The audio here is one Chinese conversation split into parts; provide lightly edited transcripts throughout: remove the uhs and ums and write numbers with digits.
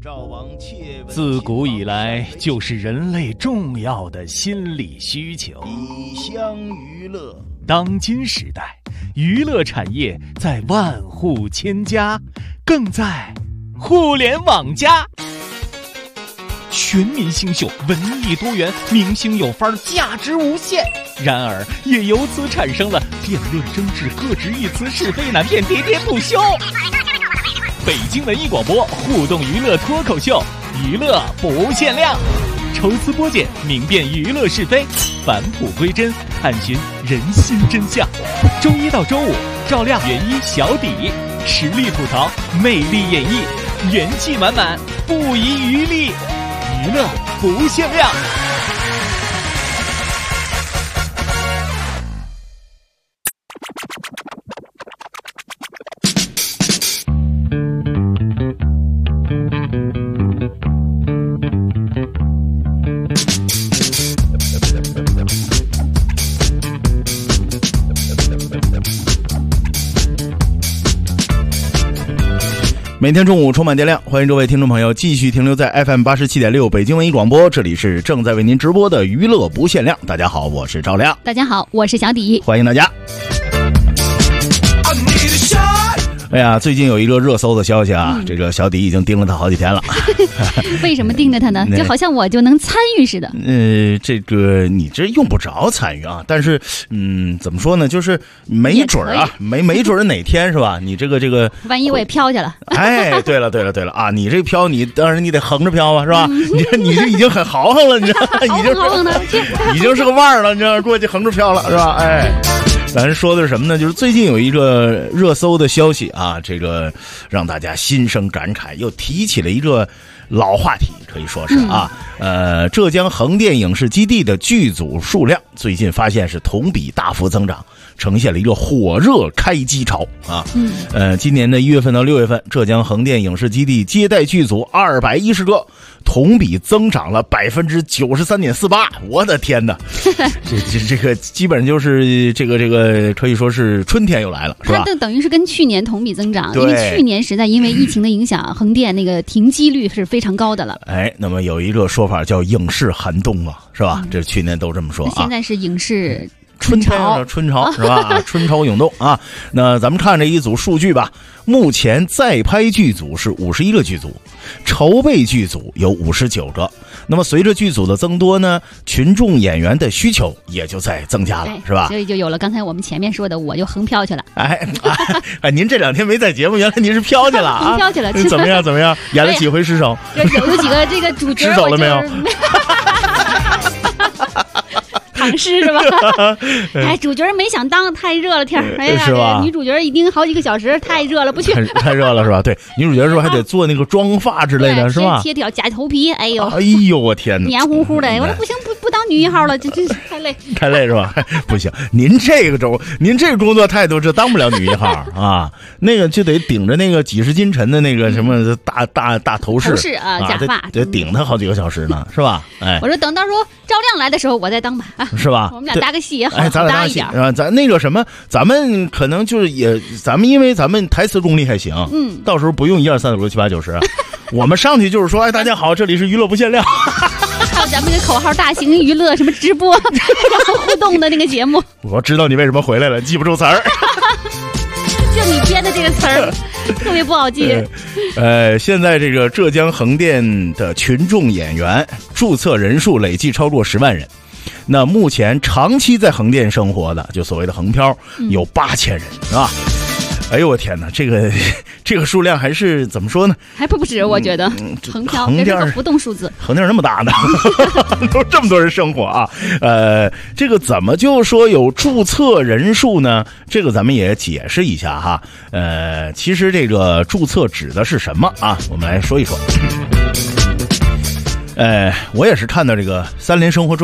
自古以来就是人类重要的心理需求。 以乡娱乐。 当今时代，娱乐产业在万户千家，更在互联网加。全民星秀，文艺多元，明星有范儿，价值无限。然而，也由此产生了辩论争执、各执一词、是非难辨、喋喋不休。北京文艺广播互动娱乐脱口秀，娱乐不限量，抽丝剥茧，明辨娱乐是非，返璞归真，探寻人心真相。周一到周五，照亮原一小底，实力吐槽，魅力演绎，元气满满，不遗余力，娱乐不限量。 每天中午充满电量，欢迎各位听众朋友继续停留在 FM 87.6北京文艺广播，这里是正在为您直播的娱乐不限量。大家好，我是赵亮。 大家好，我是小迪。 欢迎大家。哎呀，最近有一个热搜的消息啊，这个小迪已经盯了他好几天了。 为什么盯着他呢？就好像我就能参与似的。 这个你这用不着参与啊，但是怎么说呢？就是没准啊，没准哪天是吧？你这个， 万一我也飘去了。 哎，对了啊，你这飘，你当然你得横着飘啊，是吧？你这已经很豪横了，你知道吗？已经是个腕儿了，你知道吗？过去横着飘了，是吧？哎。咱说的是什么呢？就是最近有一个热搜的消息啊，这个让大家心生感慨，又提起了一个老话题，可以说是啊，浙江横店影视基地的剧组数量最近发现是同比大幅增长，呈现了一个火热开机潮啊。今年的1月份到6月份，浙江横店影视基地接待剧组210个，同比增长了93.48%。我的天哪，这个基本上就是这个可以说是春天又来了，是吧？ 它等于是跟去年同比增长，因为去年实在因为疫情的影响，横店那个停机率是非常高的了。 哎，那么有一个说法叫影视寒冬了，是吧？这去年都这么说啊。 现在是影视春潮是吧？春潮涌动啊！那咱们看这一组数据吧。目前在拍剧组是51个剧组，筹备剧组有59个。那么随着剧组的增多呢，群众演员的需求也就在增加了，是吧？ 所以就有了刚才我们前面说的，我就横飘去了。 哎，您这2天没在节目，原来您是飘去了啊？ 横飘去了， 怎么样？演了几回失手？ 有几个这个主角失手了没有？ 唐诗是吧？哎，主角没想当，太热了天儿。哎呀， 是吧？ 女主角一盯好几个小时，太热了，不去。 太热了是吧？对，女主角是不是还得做那个妆发之类的，是吧？ 贴条假头皮，哎呦， 我天哪， 黏糊糊的。我说不行，不当女一号了，这太累。 太累是吧？不行，您这个工作态度，这当不了女一号啊。那个就得顶着那个几十斤沉的那个什么大头饰啊，假发， 得顶他好几个小时呢，是吧？哎， 我说等到时候赵亮来的时候，我再当吧。 是吧？ 我们俩搭个戏也好， 咱俩搭一点啊。咱那个什么，咱们可能就是咱们因为咱们台词功力还行，到时候不用1、2、3、5、6、7、8、9、10，我们上去就是说，哎，大家好，这里是娱乐不限量。 还有咱们这口号大型娱乐什么直播，然后互动的那个节目。 我知道你为什么回来了，记不住词儿。 就你编的这个词儿特别不好记。 现在这个浙江横店的群众演员注册人数累计超过10万人。那目前长期在横店生活的，就所谓的横漂，有8000人，是吧？哎呦我天哪，这个数量还是怎么说呢？ 还不止，我觉得横漂这是个浮动数字。 横店那么大呢，都这么多人生活啊。这个怎么就说有注册人数呢？这个咱们也解释一下哈。其实这个注册指的是什么啊？我们来说一说。我也是看到这个3联生活周刊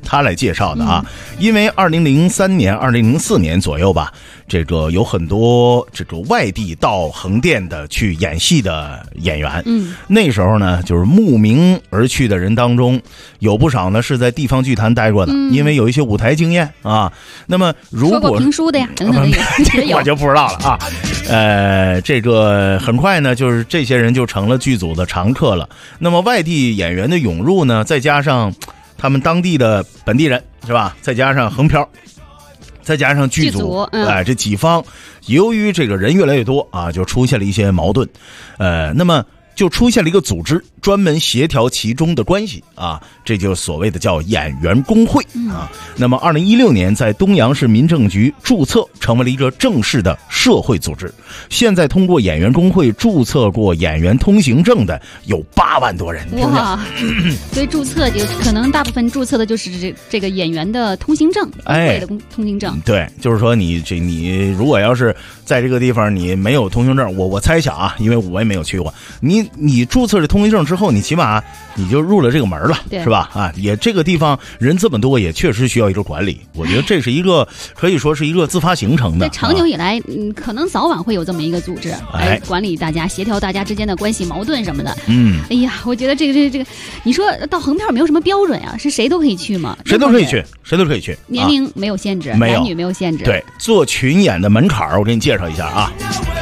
他来介绍的啊。因为2003年、2004年左右吧，这个有很多这个外地到横店的去演戏的演员，那时候呢，就是慕名而去的人当中，有不少呢是在地方剧坛待过的，因为有一些舞台经验啊。那么如果说过评书的呀，等等的我就不知道了啊。这个很快呢，就是这些人就成了剧组的常客了。那么外地演员的涌入呢，再加上他们当地的本地人是吧？再加上横漂，再加上剧组，这几方由于这个人越来越多啊，就出现了一些矛盾，那么就出现了一个组织，专门协调其中的关系啊，这就所谓的叫演员工会啊。那么2016年在东阳市民政局注册，成为了一个正式的社会组织。现在通过演员工会注册过演员通行证的有8万多人， 哇！所以注册就可能大部分注册的就是这个演员的通行证，工会的通行证。 对，就是说你如果要是在这个地方你没有通行证，我猜想啊，因为我也没有去过，你注册了通行证之后，你起码你就入了这个门了，是吧？啊，也这个地方人这么多，也确实需要一个管理。我觉得这是一个可以说是一个自发形成的。 长久以来，可能早晚会有这么一个组织来管理大家，协调大家之间的关系矛盾什么的。哎呀，我觉得这个，你说到横漂没有什么标准啊，是谁都可以去吗？ 谁都可以去，谁都可以去。 年龄没有限制，男女没有限制。 对，做群演的门槛我给你介绍一下啊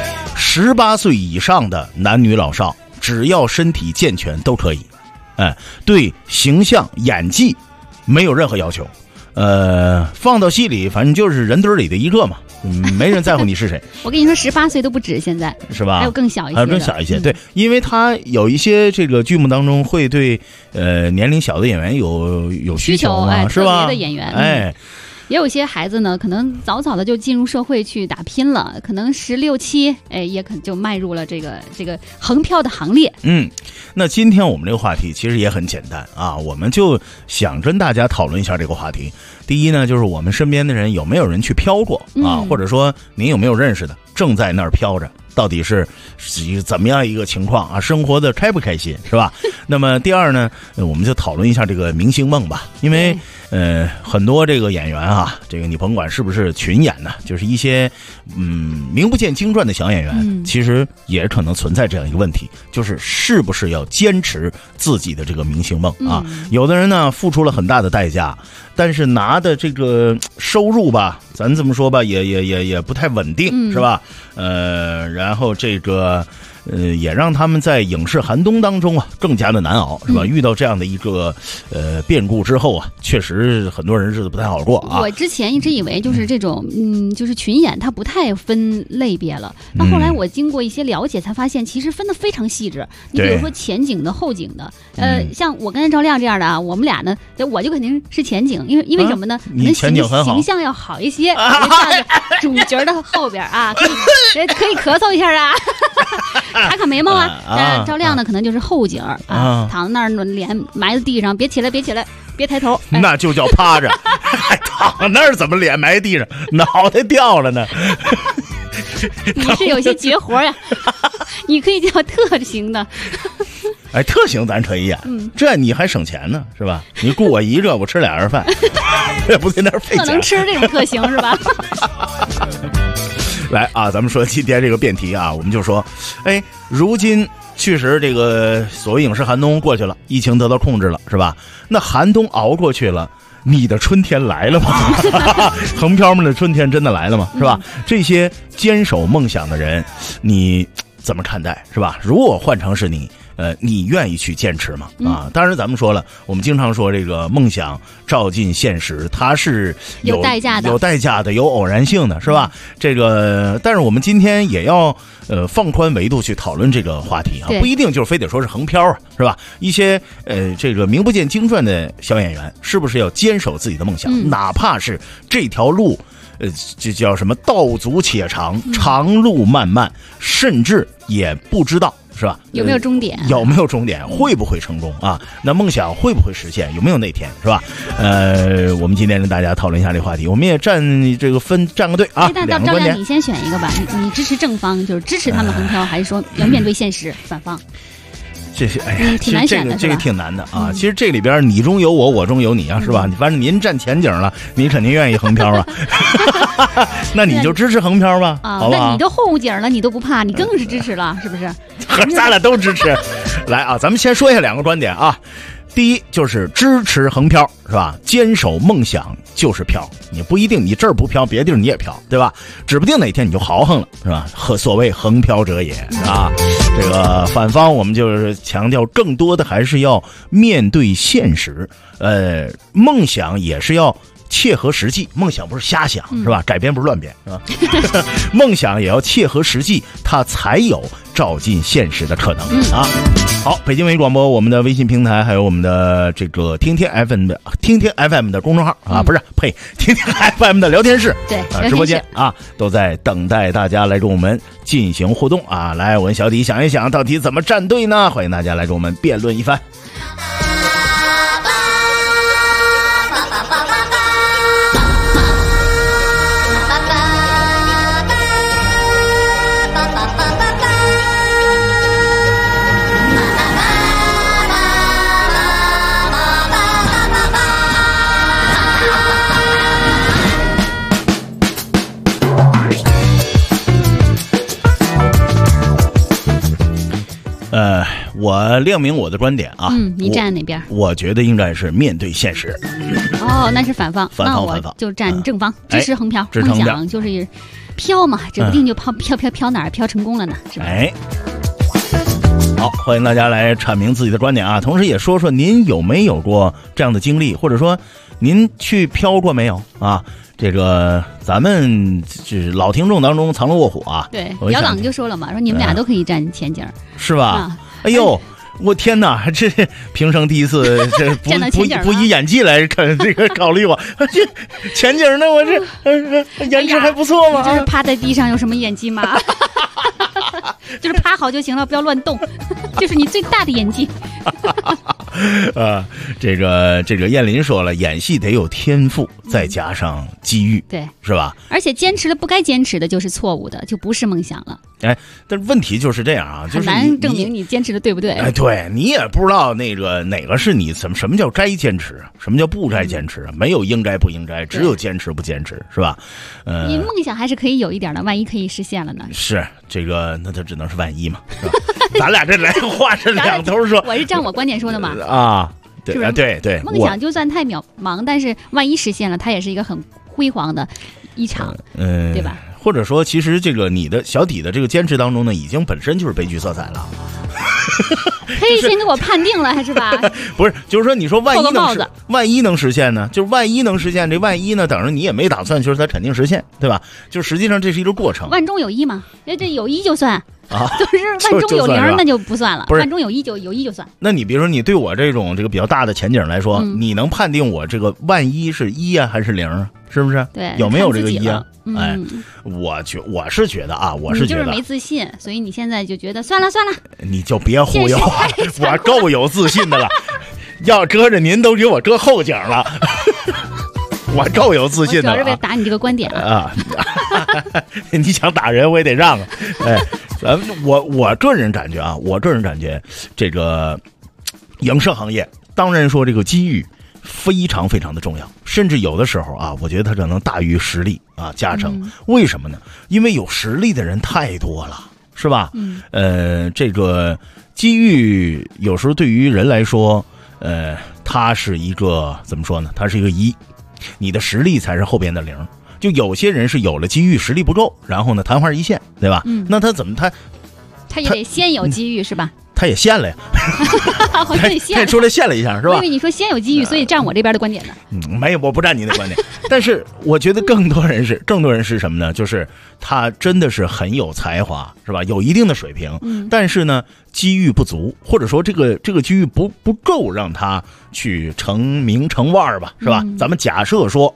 ，18岁以上的男女老少，只要身体健全都可以。对形象演技没有任何要求。放到戏里，反正就是人堆里的一个嘛，没人在乎你是谁。 我跟你说，18岁都不止，现在是吧？还有更小一些， 还有更小一些。对，因为他有一些这个剧目当中会对年龄小的演员有需求嘛，是吧？ 特别的演员，也有些孩子呢，可能早早的就进入社会去打拼了，可能16、17，也可能就迈入了这个横漂的行列。 那今天我们这个话题其实也很简单啊，我们就想跟大家讨论一下这个话题。第一呢，就是我们身边的人有没有人去漂过啊，或者说您有没有认识的正在那儿漂着，到底是怎么样一个情况啊？生活的开不开心，是吧？那么第二呢，我们就讨论一下这个明星梦吧，因为很多这个演员啊，这个你甭管是不是群演呢，就是一些名不见经传的小演员，其实也可能存在这样一个问题，就是是不是要坚持自己的这个明星梦啊？有的人呢付出了很大的代价，但是拿的这个收入吧，咱这么说吧，也不太稳定，是吧？然后这个也让他们在影视寒冬当中啊更加的难熬，是吧？遇到这样的一个变故之后啊，确实很多人日子不太好过啊。 我之前一直以为就是这种就是群演它不太分类别了，那后来我经过一些了解才发现，其实分得非常细致。你比如说前景的、后景的，像我跟赵亮这样的啊，我们俩呢，我就肯定是前景，因为什么呢？ 你前景很好， 形象要好一些，站在主角的后边啊，可以咳嗽一下啊。卡卡眉毛啊，赵亮呢可能就是后颈啊，躺在那儿脸埋在地上，别起来，别抬头， 那就叫趴着，躺那儿怎么脸埋地上，脑袋掉了呢？ 你是有些绝活呀，你可以叫特型的。 特型咱可以演，这你还省钱呢，是吧？你雇我一个，我吃2人饭，也不在那儿费钱。 能吃这种特型是吧？ 来啊，咱们说今天这个辩题啊，我们就说，如今确实这个所谓影视寒冬过去了，疫情得到控制了，是吧？那寒冬熬过去了，你的春天来了吗？横漂们的春天真的来了吗？是吧？这些坚守梦想的人，你怎么看待？是吧？如果换成是你，你愿意去坚持吗？啊，当然咱们说了，我们经常说这个梦想照进现实，它是有代价的，有偶然性的，是吧？这个，但是我们今天也要放宽维度去讨论这个话题啊，不一定就是非得说是横漂啊，是吧？一些这个名不见经传的小演员，是不是要坚守自己的梦想？哪怕是这条路。这叫什么？道阻且长，长路漫漫，甚至也不知道是吧？ 有没有终点？ 有没有终点？会不会成功啊？那梦想会不会实现？有没有那天是吧？我们今天跟大家讨论一下这个话题，我们也站个队啊。 那赵亮，你先选一个吧。你支持正方，就是支持他们横漂，还是说要面对现实反方？ 这些，哎呀， 挺难选的， 这个挺难的啊。其实这里边你中有我，我中有你啊，是吧？反正您占前景了，你肯定愿意横漂啊。那你就支持横漂吧，好吧？ 那你都后景了，你都不怕，你更是支持了，是不是？ 咱俩都支持。来啊，咱们先说一下2个观点啊。第一就是支持横漂，是吧？坚守梦想就是漂，你不一定你这儿不漂，别地儿你也漂，对吧？指不定哪天你就豪横了，是吧？所谓横漂者也啊。这个反方我们就是强调，更多的还是要面对现实，梦想也是要切合实际，梦想不是瞎想，是吧？改编不是乱编，是吧？梦想也要切合实际，它才有照进现实的可能啊！好，北京文艺广播我们的微信平台，还有我们的这个听听 FM 的公众号啊，不是，呸，听听 FM 的聊天室， 对， 直播间啊，都在等待大家来跟我们进行互动啊！来，我跟小迪想一想，到底怎么站队呢？欢迎大家来跟我们辩论一番。我亮明我的观点啊。 你站哪边？ 我觉得应该是面对现实。 哦，那是反方。那我就站正方，支持横漂。梦想就是飘嘛，指不定就飘哪儿，飘成功了呢，是吧？ 哎，好，欢迎大家来阐明自己的观点啊，同时也说说您有没有过这样的经历，或者说您去飘过没有啊？这个咱们就是老听众当中藏龙卧虎啊。 对，姚党就说了嘛，说你们俩都可以站前景， 是吧？哎呦，我天哪，这平生第一次，这不以演技来这个考虑我，这前景呢，我这颜值还不错嘛。 就是趴在地上有什么演技吗？就是趴好就行了，不要乱动，这是你最大的演技。 这个燕林说了，演戏得有天赋，再加上机遇， 对， 是吧？ 而且坚持了不该坚持的就是错误的，就不是梦想了。 哎，但问题就是这样啊，就是很难证明你坚持的对不对？ 哎，对你也不知道那个哪个是你什么叫该坚持，什么叫不该坚持，没有应该不应该，只有坚持不坚持，是吧？ 你梦想还是可以有一点的，万一可以实现了呢？ 是这个，那它只能是万一嘛，是吧？咱俩这来话是两头说。 我是照我观点说的嘛。 啊， 是不是？ 对， 梦想就算太渺茫，但是万一实现了，它也是一个很辉煌的一场，对吧？ 或者说，其实这个你的小底的这个坚持当中呢，已经本身就是悲剧色彩了。 可以先给我判定了，还是吧？ 不是，就是说，你说万一能实现呢？就是万一能实现，这万一呢，等着你也没打算，就是它肯定实现，对吧？就实际上这是一个过程。 万中有一嘛，这有一就算。 啊， 就是万中有零，那就不算了。不是，万中有一就算。 那你比如说，你对我这个比较大的前景来说，你能判定我这个万一是1啊还是0啊？是不是？ 对， 有没有这个1啊？ 哎， 我是觉得啊，你就是没自信，所以你现在就觉得算了， 你就别忽悠我够有自信的了。要搁着您都给我搁后景了。我够有自信的， 主要是为了打你这个观点啊！你想打人，我也得让啊！哎，我个人感觉啊，这个影视行业当然说这个机遇非常非常的重要，甚至有的时候啊，我觉得它可能大于实力啊加成。为什么呢？因为有实力的人太多了，是吧？这个机遇有时候对于人来说，它是一个怎么说呢？它是一个1。你的实力才是后边的0，就有些人是有了机遇，实力不够，然后呢昙花一现，对吧？那他怎么他也得先有机遇是吧？ 他也现了呀，他也出来现了一下是吧？ 我以为你说先有机遇，所以站我这边的观点呢。 没有，我不站你的观点。但是我觉得更多人是什么呢？就是他真的是很有才华，是吧？有一定的水平，但是呢机遇不足，或者说这个机遇不够让他去成名成腕吧，是吧？咱们假设说。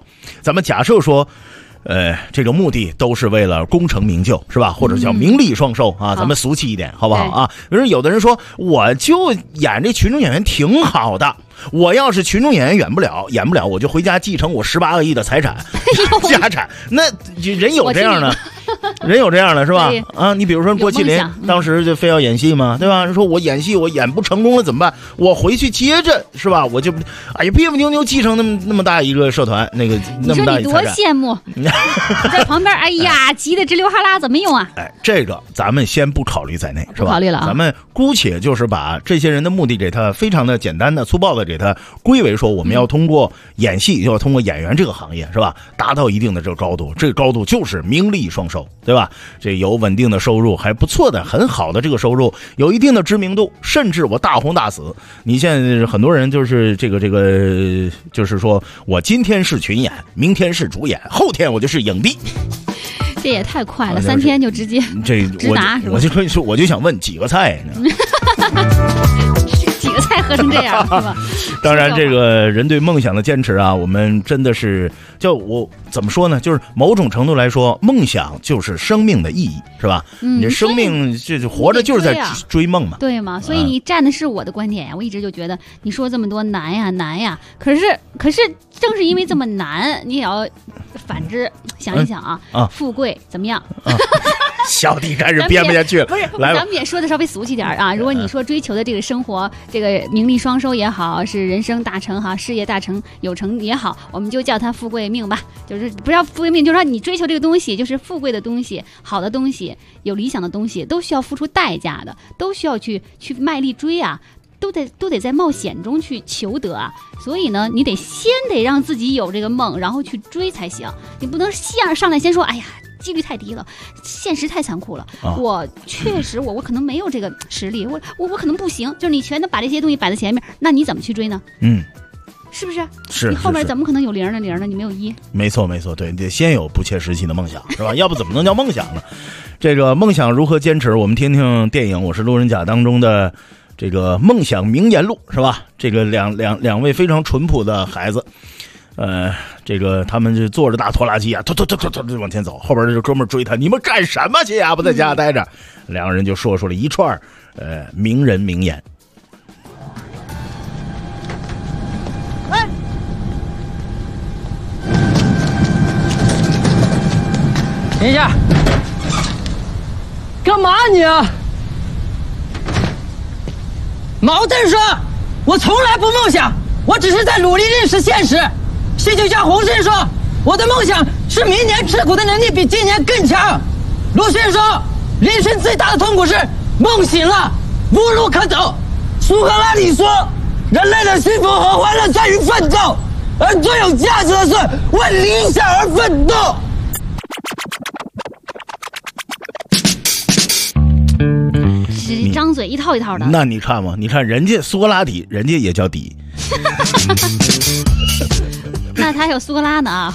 这个目的都是为了功成名就，是吧？或者叫名利双收啊，咱们俗气一点，好不好啊？比如有的人说，我就演这群众演员挺好的，我要是群众演员演不了，我就回家继承我18个亿的财产家产。那人有这样的， 人有这样的是吧？啊，你比如说郭麒麟当时就非要演戏嘛，对吧？说我演戏我演不成功了怎么办？我回去接着是吧？我就哎呀别别扭扭继承那么大一个社团，那个那么大一个。 你说你多羡慕，在旁边哎呀急得直流哈喇子，没用啊。 哎，这个咱们先不考虑在内，是吧？ 不考虑了啊。 咱们姑且就是把这些人的目的给他非常的简单的粗暴的给他归为说，我们要通过演戏，要通过演员这个行业是吧，达到一定的这个高度，这个高度就是名利双收，对吧？这有稳定的收入，还不错的很好的这个收入，有一定的知名度，甚至我大红大紫。你现在很多人就是这个就是说我今天是群演，明天是主演，后天我就是影帝。 这也太快了，3天就直接这直达是吧？ 我就想问几个菜呢？ 几个菜合成这样是吧？ 当然，这个人对梦想的坚持啊，我们真的是就我怎么说呢？就是某种程度来说，梦想就是生命的意义，是吧？你生命这活着就是在追梦嘛， 对吗？所以你站的是我的观点呀。我一直就觉得你说这么多难呀，可是正是因为这么难，你也要反之想一想啊，富贵怎么样？ 小弟开始编不下去了， 不是，咱们也说的稍微俗气点啊。如果你说追求的这个生活，这个名利双收也好，是人生大成哈，事业大成有成也好，我们就叫它富贵命吧。就是不要富贵命，就是说你追求这个东西，就是富贵的东西、好的东西、有理想的东西，都需要付出代价的，都需要去卖力追啊。都得在冒险中去求得啊，所以呢，你先得让自己有这个梦，然后去追才行。你不能上来先说，哎呀，几率太低了，现实太残酷了。我确实我可能没有这个实力，我可能不行。就是你全都把这些东西摆在前面，那你怎么去追呢？是不是？ 是你后面怎么可能有零呢？你没有一。没错，对，你得先有不切实际的梦想，是吧？要不怎么能叫梦想呢？这个梦想如何坚持？我们听听电影《我是路人甲》当中的。这个梦想名言录是吧？这个两位非常淳朴的孩子，这个他们就坐着大拖拉机啊，突往前走，后边这哥们追他，你们干什么去呀？不在家待着。两个人就说了一串名人名言。 哎，停一下，干嘛你啊？毛振说：“我从来不梦想，我只是在努力认识现实。”戏剧家洪慎说：“我的梦想是明年吃苦的能力比今年更强。”鲁迅说：“人生最大的痛苦是梦醒了，无路可走。”苏格拉底说：“人类的幸福和欢乐在于奋斗，而最有价值的是为理想而奋斗。” 张嘴一套一套的。 那你看嘛，你看人家苏格拉底，人家也叫底。 那他还有苏格拉呢啊。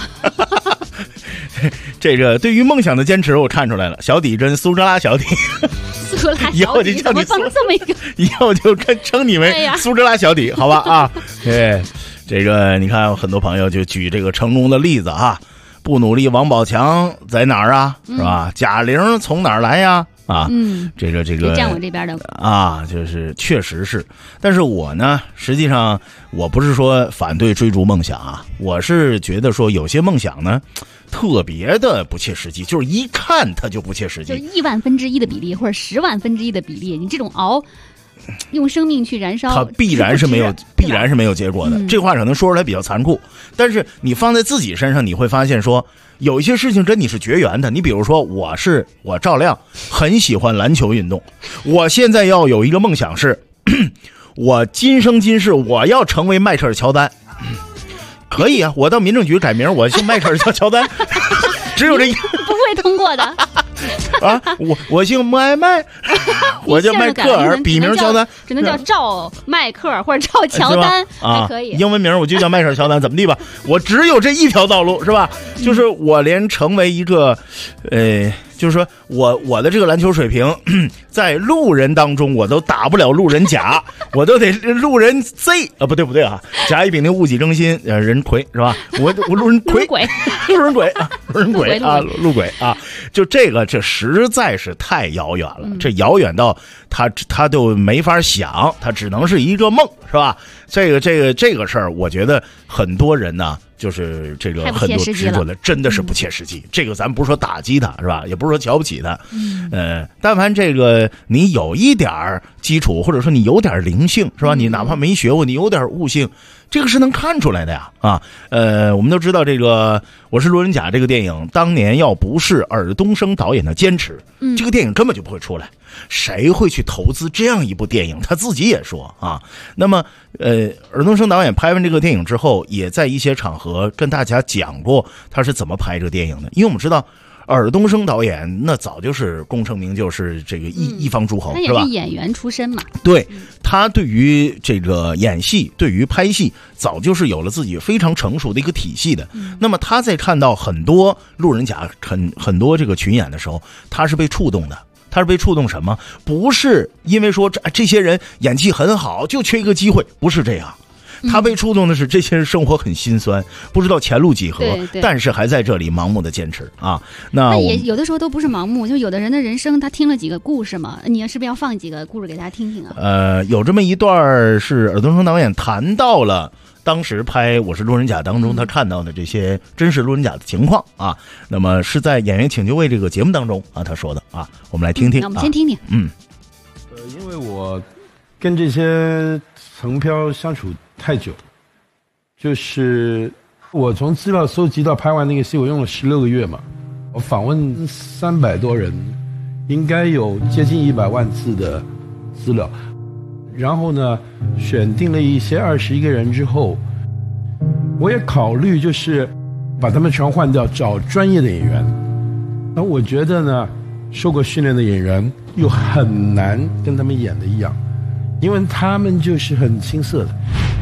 这个对于梦想的坚持，我看出来了。小底跟苏格拉小底。 苏格拉小底，以后就叫你放这么一个， 以后就称你为苏格拉小底，好吧啊？对，这个你看，很多朋友就举这个成功的例子啊。不努力，王宝强在哪儿啊？是吧？贾玲从哪儿来呀？啊，这个站我这边的啊，就是确实是，但是我呢，实际上我不是说反对追逐梦想啊，我是觉得说有些梦想呢，特别的不切实际，就是一看它就不切实际， 就1/1000的比例或者10000000的比例，你这种用生命去燃烧， 它必然是没有结果的。这话可能说出来比较残酷，但是你放在自己身上，你会发现说，有一些事情跟你是绝缘的。你比如说，我赵亮很喜欢篮球运动，我现在要有一个梦想是，我今生今世我要成为迈克尔乔丹。可以啊，我到民政局改名，我姓迈克尔乔丹，只有这一个不会通过的。 啊，我姓麦，我叫迈克尔，笔名乔丹， 只能叫赵迈克尔或者赵乔丹，还可以。 英文名我就叫迈克尔乔丹，怎么地吧？我只有这一条道路，是吧？就是我连成为一个，就是说我的这个篮球水平，在路人当中我都打不了路人甲，我都得路人 Z 啊，不对啊，甲乙丙丁戊己庚辛，人魁是吧？我路人魁，路人鬼啊，路鬼啊，就这实在是太遥远了，这遥远到他都没法想，他只能是一个梦， 是吧？这个事儿，我觉得很多人呢，就是这个很多执着的，真的是不切实际。这个咱不是说打击他，是吧？也不是说瞧不起他。但凡这个你有一点基础，或者说你有点灵性，是吧？你哪怕没学过，你有点悟性，这个是能看出来的呀。我们都知道这个《我是路人甲》这个电影，当年要不是尔冬升导演的坚持，这个电影根本就不会出来。谁会去投资这样一部电影？他自己也说啊。那么，尔冬升导演拍完这个电影之后，也在一些场合跟大家讲过他是怎么拍这个电影的。因为我们知道，尔冬升导演那早就是功成名就，是这个一方诸侯， 他也是演员出身嘛。 对，他对于这个演戏，对于拍戏，早就是有了自己非常成熟的一个体系的。那么他在看到很多路人甲、很多这个群演的时候，他是被触动的。他是被触动什么？不是因为说这些人演技很好，就缺一个机会，不是这样。他被触动的是这些人生活很心酸，不知道前路几何，但是还在这里盲目的坚持啊。那也有的时候都不是盲目，就有的人的人生他听了几个故事嘛，你是不是要放几个故事给大家听听啊？ 有这么一段是尔冬升导演谈到了当时拍《我是路人甲》当中他看到的这些真实路人甲的情况啊。那么是在《演员请就位》这个节目当中啊他说的啊，我们来听听。 那我们先听听。 因为我跟这些层漂相处太久，就是我从资料搜集到拍完那个戏，我用了16个月嘛。我访问300多人，应该有接近100万字的资料。然后呢，选定了一些21个人之后，我也考虑就是把他们全换掉，找专业的演员。那我觉得呢，受过训练的演员又很难跟他们演的一样，因为他们就是很青涩的，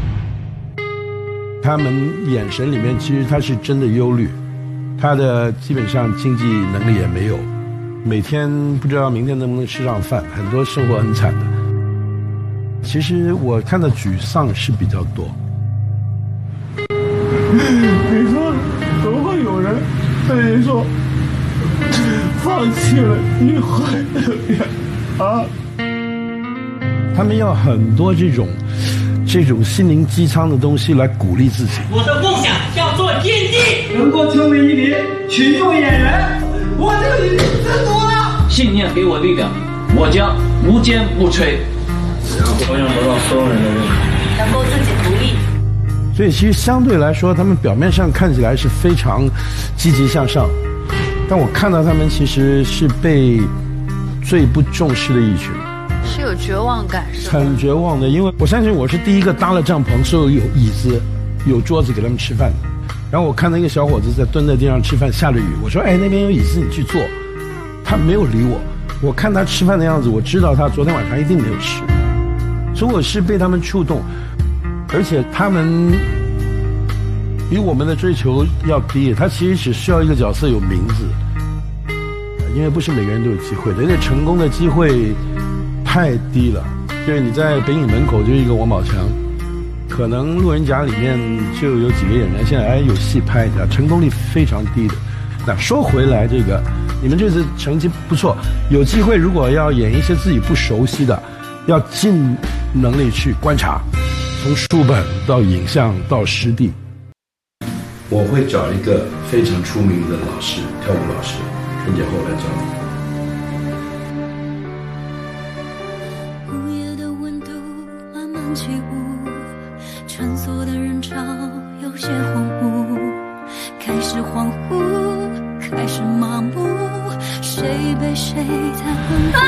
他们眼神里面其实他是真的忧虑，他的基本上经济能力也没有，每天不知道明天能不能吃上饭，很多生活很惨的。其实我看到沮丧是比较多。 你说怎么会有人对你说放弃了你会怎么样啊？ 他们要很多这种心灵鸡汤的东西来鼓励自己。 我的梦想叫做天地， 能够成为一名群众演员，我就已经知足了。 信念给我力量，我将无坚不摧。我想得到所有人的认可， 能够自己独立。 所以其实相对来说，他们表面上看起来是非常积极向上，但我看到他们其实是被最不重视的一群， 是有绝望感，是很绝望的。因为我相信我是第一个搭了帐篷，所有椅子、有桌子给他们吃饭的。然后我看到一个小伙子在蹲在地上吃饭，下着雨，我说：“哎，那边有椅子，你去坐。”他没有理我。我看他吃饭的样子，我知道他昨天晚上一定没有吃。所以我是被他们触动，而且他们比我们的追求要低。他其实只需要一个角色有名字，因为不是每个人都有机会的，而且成功的机会太低了。就是你在北影门口就一个王宝强，可能路人甲里面就有几个演员现在有戏拍的，成功率非常低的。那说回来，这个你们这次成绩不错，有机会如果要演一些自己不熟悉的，要尽能力去观察，从书本到影像到实地。我会找一个非常出名的老师，跳舞老师，春节后来教你。午夜的温度慢慢起舞，穿梭的人潮有些恍惚，开始恍惚，开始麻木，谁被谁在呵护？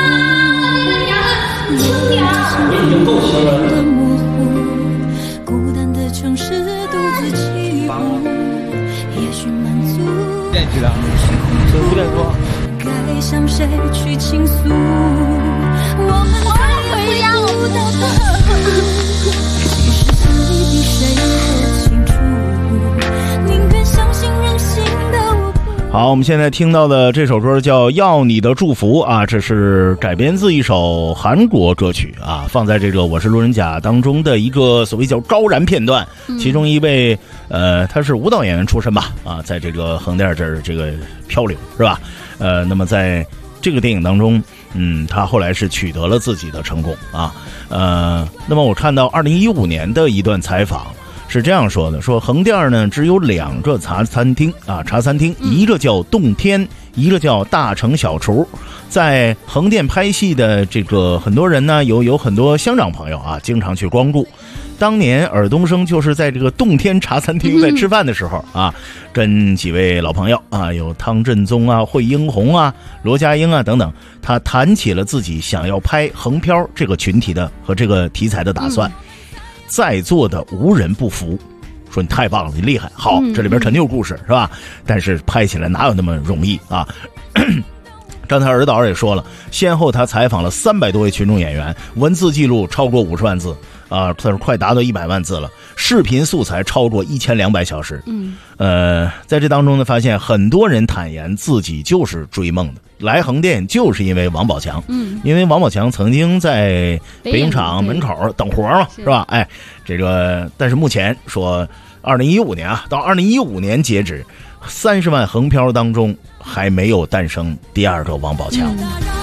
我已经够亲了。模糊，孤单的城市独自起舞，也许满足，也许恐怖，该向谁去倾诉？我们最孤单的，其实自己比谁都清楚，宁愿相信人性的无辜。 好，我们现在听到的这首歌叫《要你的祝福》啊，这是改编自一首韩国歌曲啊，放在这个《我是路人甲》当中的一个所谓叫高燃片段。其中一位他是舞蹈演员出身吧啊，在这个横店这儿这个漂流是吧？那么在这个电影当中， 他后来是取得了自己的成功啊。那么我看到2015年的一段采访是这样说的，说横店呢只有2个茶餐厅，一个叫洞天，一个叫大成小厨。在横店拍戏的这个很多人呢，有很多乡长朋友啊，经常去光顾。当年尔冬升就是在这个洞天茶餐厅在吃饭的时候啊，跟几位老朋友啊，有汤振宗啊、惠英红啊、罗家英啊等等，他谈起了自己想要拍横漂这个群体的和这个题材的打算。在座的无人不服，说你太棒了，你厉害，好，这里边肯定有故事是吧？但是拍起来哪有那么容易啊？刚才尔导也说了，先后他采访了300多位群众演员，文字记录超过50万字啊，算是快达到100万字了，视频素材超过1200小时。在这当中呢，发现很多人坦言自己就是追梦的，来横店就是因为王宝强。因为王宝强曾经在北影厂门口等活嘛，是吧？哎，这个但是目前说2015年啊，到2015年截止，30万横漂当中还没有诞生第2个王宝强。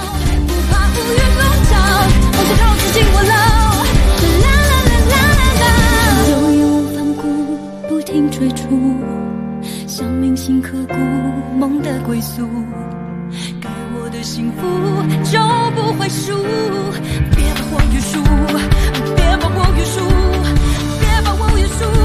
追逐像铭心刻骨梦的归宿，该我的幸福就不会输，别把我约束，别把我约束，别把我约束。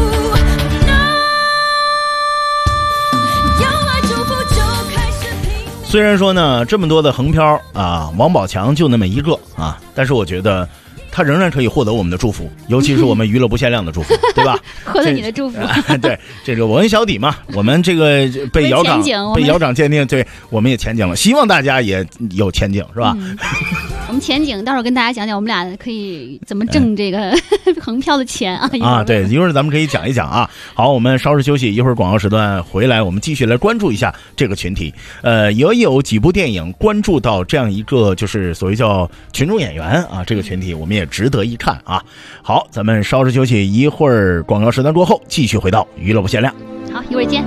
要爱祝福就开始拼。 虽然说呢，这么多的横漂啊，王宝强就那么一个啊，但是我觉得他仍然可以获得我们的祝福，尤其是我们娱乐不限量的祝福，对吧？ 获得你的祝福。 对，这个我跟小底嘛，我们这个被姚长鉴定，对，我们也前景了，希望大家也有前景，是吧？ 我们前景到时候跟大家讲讲，我们俩可以怎么挣这个横漂的钱啊？ 对，一会儿咱们可以讲一讲啊。好，我们稍事休息，一会儿广告时段回来，我们继续来关注一下这个群体。也有几部电影关注到这样一个就是所谓叫群众演员啊，这个群体我们也值得一看啊。好，咱们稍事休息，一会儿广告时段过后继续回到娱乐不限量。 好，一会儿见。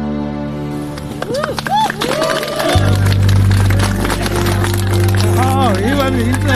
英文名字。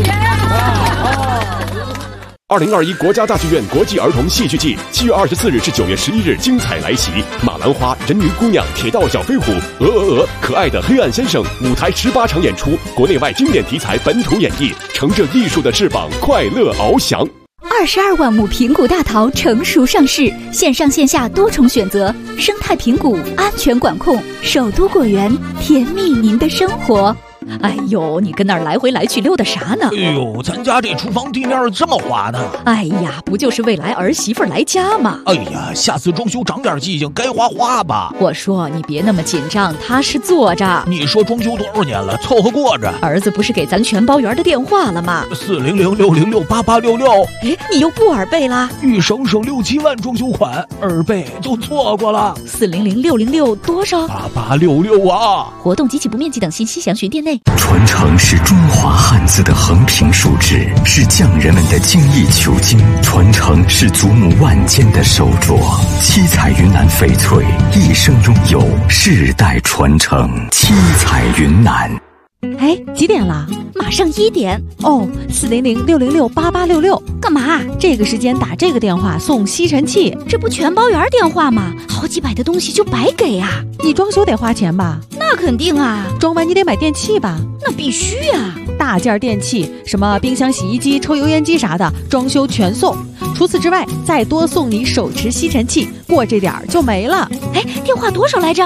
2021国家大剧院国际儿童戏剧季7月24日至9月11日精彩来袭，马兰花、人鱼姑娘、铁道小飞虎、可爱的黑暗先生舞台18场演出，国内外经典题材本土演绎，乘着艺术的翅膀快乐翱翔。 22万亩平谷大桃成熟上市，线上线下多重选择，生态平谷，安全管控，首都果园，甜蜜您的生活。 哎呦，你跟那儿来回来去溜达啥呢？ 哎呦，咱家这厨房地面这么滑呢。 哎呀，不就是为来儿媳妇来家吗？ 哎呀，下次装修长点记性，该花吧。 我说你别那么紧张，他是坐着。 你说装修多少年了，凑合过着。 儿子不是给咱全包园的电话了吗 ？400-606-8866。 哎，你又不耳背啦？ 欲省6-7万装修款，耳背都错过了。 400-606多少 ？8866啊！ 活动及起步面积等信息详询店内。 传承是中华汉字的横平竖直，是匠人们的精益求精；传承是祖母万间的手镯。七彩云南翡翠一生拥有，世代传承。七彩云南。 哎，几点了？ 马上1点哦。400-606-8866， 干嘛？ 这个时间打这个电话送吸尘器， 这不全包圆电话吗？好几百的东西就白给啊！ 你装修得花钱吧？ 那肯定啊！ 装完你得买电器吧？ 那必须啊！ 大件电器，什么冰箱、洗衣机、抽油烟机啥的，装修全送。除此之外，再多送你手持吸尘器，过这点儿就没了。 哎，电话多少来着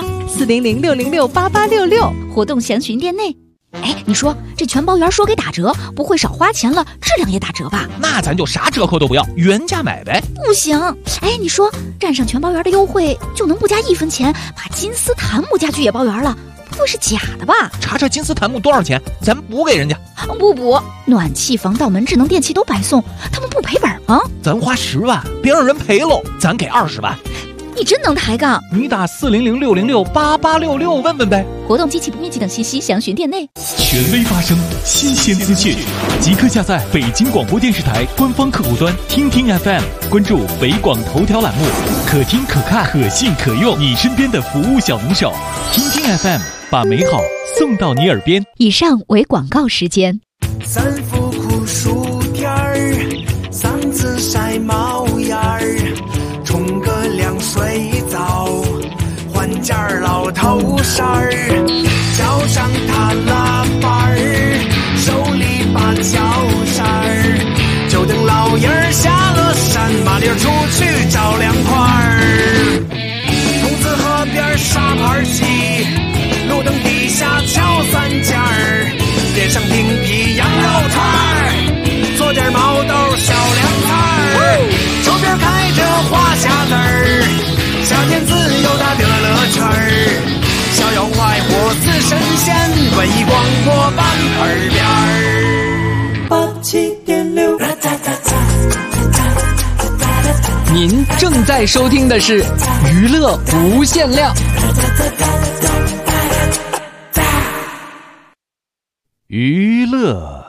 ？400-606-8866， 活动详询店内。哎，你说这全包圆说给打折，不会少花钱了，质量也打折吧？ 那咱就啥折扣都不要，原价买呗。 不行，哎，你说占上全包圆的优惠，就能不加1分钱把金丝檀木家具也包圆了？不会是假的吧？ 查查金丝檀木多少钱，咱补给人家。 不补，暖气、防盗门、智能电器都白送，他们不赔本吗？ 咱花10万，别让人赔喽，咱给20万。 你真能抬杠！ 你打400-606-8866问问呗。 活动及起步面积等信息详询店内。 权威发声，新鲜资讯，即刻下载北京广播电视台官方客户端听听 FM， 关注北广头条栏目，可听可看可信可用，你身边的服务小能手。听听 FM， 把美好送到你耳边。 以上为广告时间。 三伏酷暑天儿，嗓子晒冒烟儿，冲个凉水澡，换件老头衫儿，脚上踏喇叭儿，手里把脚扇儿，就等老爷儿下了山，麻溜出去找凉快儿。筒子河边沙盘棋，路灯底下敲三件儿，脸上顶皮羊肉串儿，做点毛豆小凉菜儿，周边开着花匣子儿，夏天自由的乐乐圈儿，逍遥快活似神仙，文艺广播板盆边儿87.6。 您正在收听的是娱乐无限量。 娱乐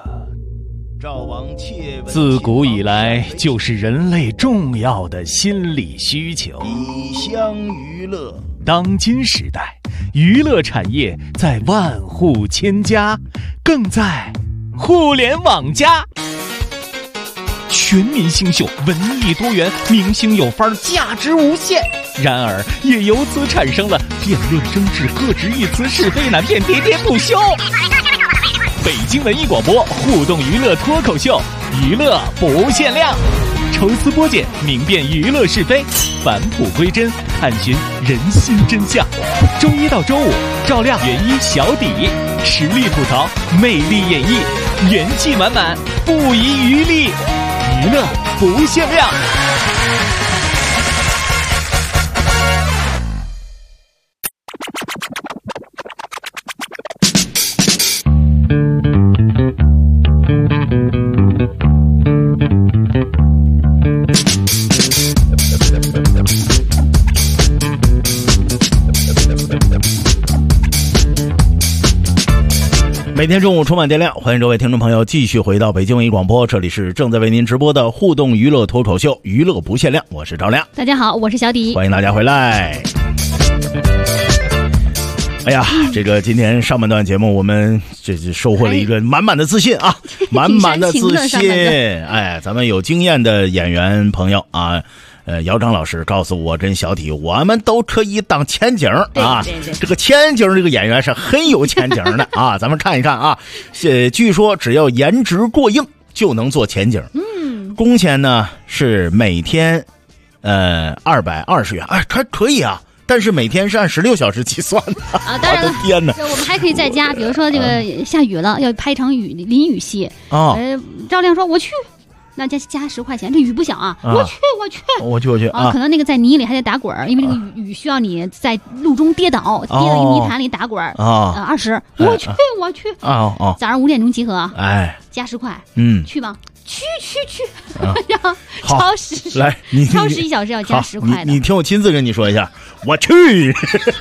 自古以来就是人类重要的心理需求。 一厢娱乐， 当今时代，娱乐产业在万户千家，更在互联网加。全民星秀，文艺多元，明星有范儿，价值无限。然而，也由此产生了辩论争执、各执一词、是非难辨、喋喋不休。北京文艺广播互动娱乐脱口秀，娱乐不限量，抽丝剥茧，明辨娱乐是非，返璞归真，探寻人心真相。周一到周五，照亮原一小底，实力吐槽，魅力演绎，元气满满，不遗余力，娱乐不限量。 每天中午充满电量，欢迎各位听众朋友继续回到北京文艺广播，这里是正在为您直播的互动娱乐脱口秀，娱乐不限量，我是赵亮。 大家好，我是小迪， 欢迎大家回来。哎呀，这个今天上半段节目我们这收获了一个满满的自信啊，满满的自信。哎，咱们有经验的演员朋友啊。姚章老师告诉我跟小体，我们都可以当前景啊！这个前景这个演员是很有前景的啊！咱们看一看啊，据说只要颜值过硬就能做前景。工钱呢是每天220元，哎，还可以啊。但是每天是按16小时计算的啊！当然了， 天哪， 我们还可以在家，比如说这个下雨了，要拍一场淋雨戏啊。 赵亮说我去。那加10块钱，这雨不小啊！我去啊！可能那个在泥里还得打滚儿，因为这个雨需要你在路中跌倒，跌到一个泥潭里打滚儿啊！20，我去啊！早上5点钟集合啊！ 哎， 加10块，去吗？去！然后超时来， 超时1小时要加10块的。 你听我亲自跟你说一下，我去。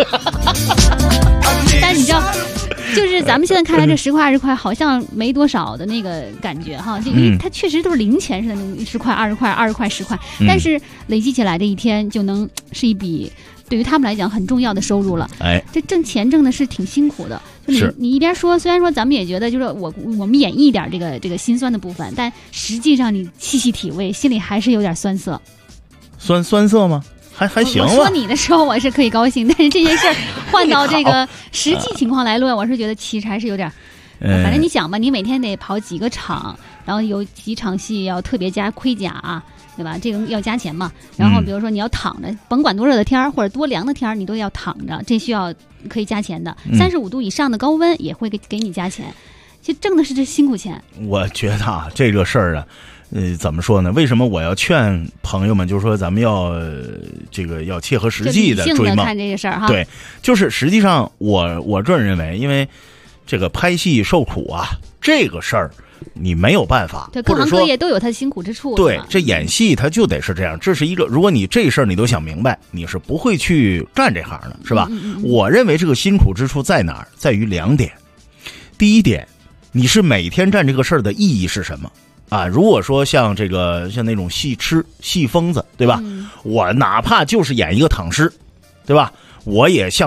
但你知道。就是咱们现在看来这10块20块好像没多少的那个感觉哈，就因为它确实都是零钱似的，10块20块20块10块，但是累积起来的一天就能是一笔对于他们来讲很重要的收入了。哎，这挣钱挣的是挺辛苦的。就你一边说，虽然说咱们也觉得就是我们演绎一点这个心酸的部分，但实际上你细细体味，心里还是有点酸涩。 酸涩吗？还行吧。 我说你的时候我是可以高兴，但是这件事儿换到这个实际情况来论，我是觉得其实还是有点。反正你想吧，你每天得跑几个场，然后有几场戏要特别加盔甲啊，对吧？这个要加钱嘛。然后比如说你要躺着，甭管多热的天儿或者多凉的天儿，你都要躺着，这需要可以加钱的。35度以上的高温也会给你加钱，其实挣的是这辛苦钱。 我觉得啊，这个事儿啊。怎么说呢？为什么我要劝朋友们，就是说咱们要这个要切合实际的追梦， 看这个事儿哈。 对，就是实际上我个人认为，因为这个拍戏受苦啊，这个事儿你没有办法。 对，各行各业都有它辛苦之处。 对，这演戏它就得是这样，这是一个，如果你这事儿你都想明白，你是不会去干这行的，是吧？我认为这个辛苦之处在哪儿？在于2点。第一点，你是每天干这个事儿的意义是什么？啊，如果说像那种戏疯子，对吧？我哪怕就是演一个躺尸，对吧？我也像被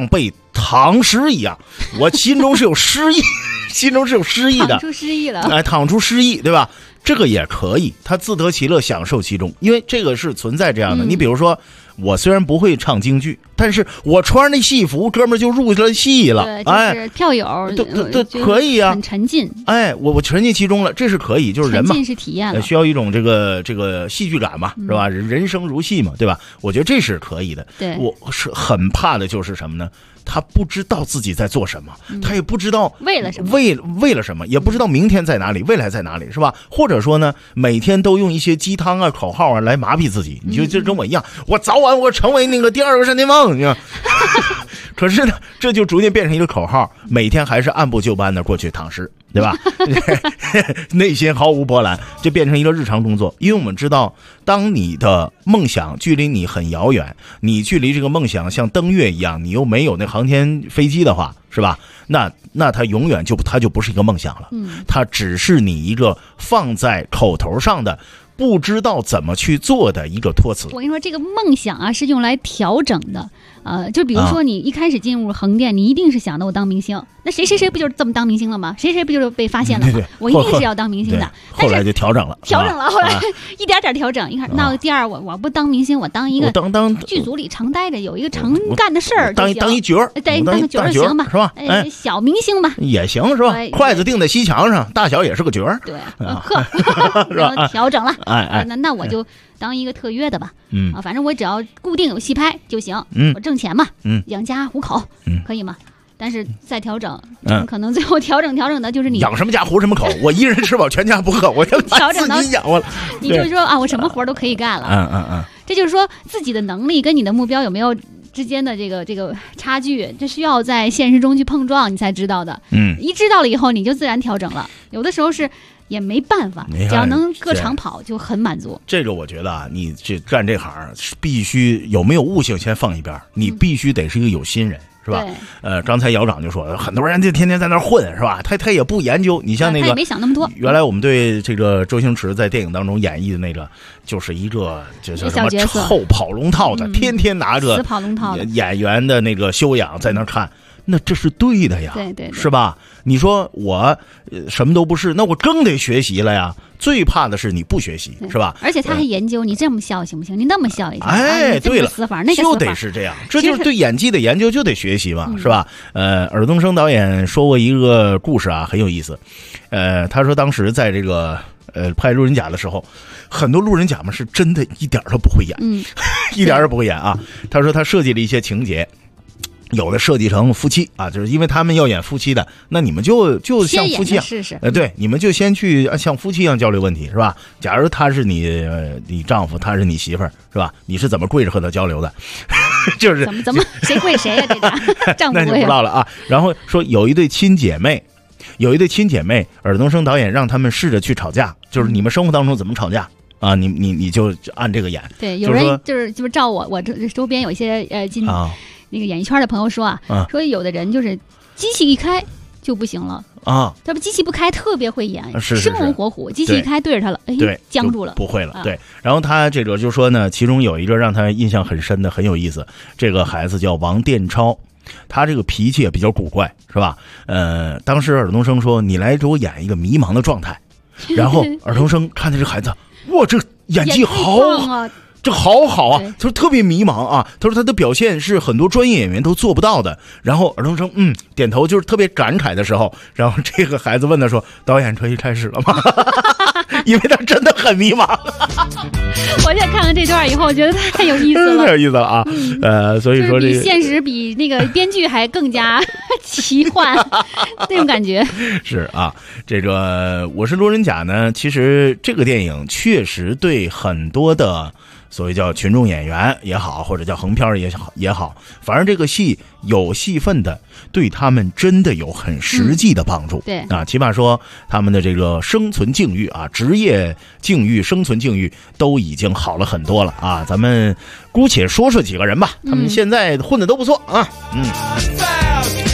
唐诗一样，我心中是有诗意，心中是有诗意的， 淌出诗意了， 哎，淌出诗意，对吧？这个也可以，他自得其乐，享受其中，因为这个是存在这样的。你比如说，我虽然不会唱京剧，但是我穿那戏服，哥们儿就入了戏了， 对，就是票友， 对，可以啊， 很沉浸， 哎，我沉浸其中了，这是可以，就是人嘛， 沉浸式体验了， 需要一种这个戏剧感嘛，是吧？人生如戏嘛，对吧？我觉得这是可以的。 对， 我是很怕的就是什么呢？他不知道自己在做什么，他也不知道为了什么， 为了什么，也不知道明天在哪里，未来在哪里，是吧？或者说呢，每天都用一些鸡汤啊、口号啊来麻痹自己，你就跟我一样，我早晚我成为那个第2个单田芳，你看。可是呢，这就逐渐变成一个口号，每天还是按部就班的过去躺尸，对吧？内心毫无波澜，就变成一个日常工作。因为我们知道，当你的梦想距离你很遥远，你距离这个梦想像登月一样，你又没有那航天飞机的话，是吧？那它永远它就不是一个梦想了，它只是你一个放在口头上的不知道怎么去做的一个托词。 我跟你说，这个梦想啊是用来调整的。就比如说你一开始进入横店，你一定是想的我当明星，那谁不就是这么当明星了吗？谁不就是被发现了吗？ 对， 我一定是要当明星的。 后来就调整了， 后来一点点调整。一看，那第二我不当明星，我当一个剧组里常待着，有一个常干的事儿， 当一角儿， 对，当个角儿行吧， 是吧？ 哎，小明星吧也行，是吧？筷子钉在西墙上，大小也是个角儿。 对，然后调整了，那我就当一个特约的吧，反正我只要固定有戏拍就行，我挣钱嘛，养家糊口，可以吗？但是再调整，可能最后调整的就是你养什么家糊什么口，我一人吃饱全家不饿，我就调整到自己养活了。 你就是说啊，我什么活都可以干了，这就是说自己的能力跟你的目标有没有之间的这个差距，这需要在现实中去碰撞，你才知道的。一知道了以后，你就自然调整了。有的时候是也没办法，只要能各场跑就很满足。 这个我觉得啊，你干这行必须有没有悟性先放一边，你必须得是一个有心人。是吧？刚才姚长就说，很多人就天天在那混，是吧？他也不研究。你像那个， 他也没想那么多。 原来我们对这个周星驰在电影当中演绎的那个，就是一个就是什么臭跑龙套的，天天拿着死跑龙套的演员的那个修养在那看。那这是对的呀， 对， 是吧？你说我什么都不是，那我更得学习了呀。最怕的是你不学习，是吧？ 而且他还研究你这么笑行不行？你那么笑也行。 哎，对了， 死法那个就得是这样，这就是对演技的研究，就得学习嘛，是吧？尔冬升导演说过一个故事啊，很有意思。他说当时在这个拍路人甲的时候，很多路人甲们是真的一点都不会演，一点都不会演啊。他说他设计了一些情节。有的设计成夫妻啊，就是因为他们要演夫妻的，那你们就像夫妻一样试试。 对，你们就先去像夫妻一样交流问题，是吧？假如他是你丈夫，他是你媳妇儿，是吧？你是怎么跪着和他交流的？就是怎么谁跪谁呀？这个丈夫那就不知道了啊。然后说有一对亲姐妹，尔冬升导演让他们试着去吵架，就是你们生活当中怎么吵架。啊，你就按这个演。 对，有人就是照我周边有一些那个演艺圈的朋友说说有的人就是机器一开就不行了啊，他不机器不开特别会演，生龙活虎，机器一开对着他了，哎，僵住了， 不会了。对，然后他这个就说呢，其中有一个让他印象很深的，很有意思，这个孩子叫王殿超。他这个脾气也比较古怪，是吧？当时尔冬升说：“你来给我演一个迷茫的状态。”然后尔冬升看着这孩子，哇，这演技好啊！ 这好啊！他说特别迷茫啊，他说他的表现是很多专业演员都做不到的。然后尔冬升点头，就是特别感慨的时候。然后这个孩子问他说：“导演可以开始了吗？”因为他真的很迷茫。 我现在看了这段以后，我觉得太有意思了， 太有意思了啊！所以说这比现实比那个编剧还更加奇幻那种感觉。 是啊，这个我是路人甲呢，其实这个电影确实对很多的所谓叫群众演员也好，或者叫横漂也好，反正这个戏有戏份的，对他们真的有很实际的帮助。 对啊，起码说他们的这个生存境遇啊，职业境遇、生存境遇都已经好了很多了啊。咱们姑且说几个人吧，他们现在混得都不错啊。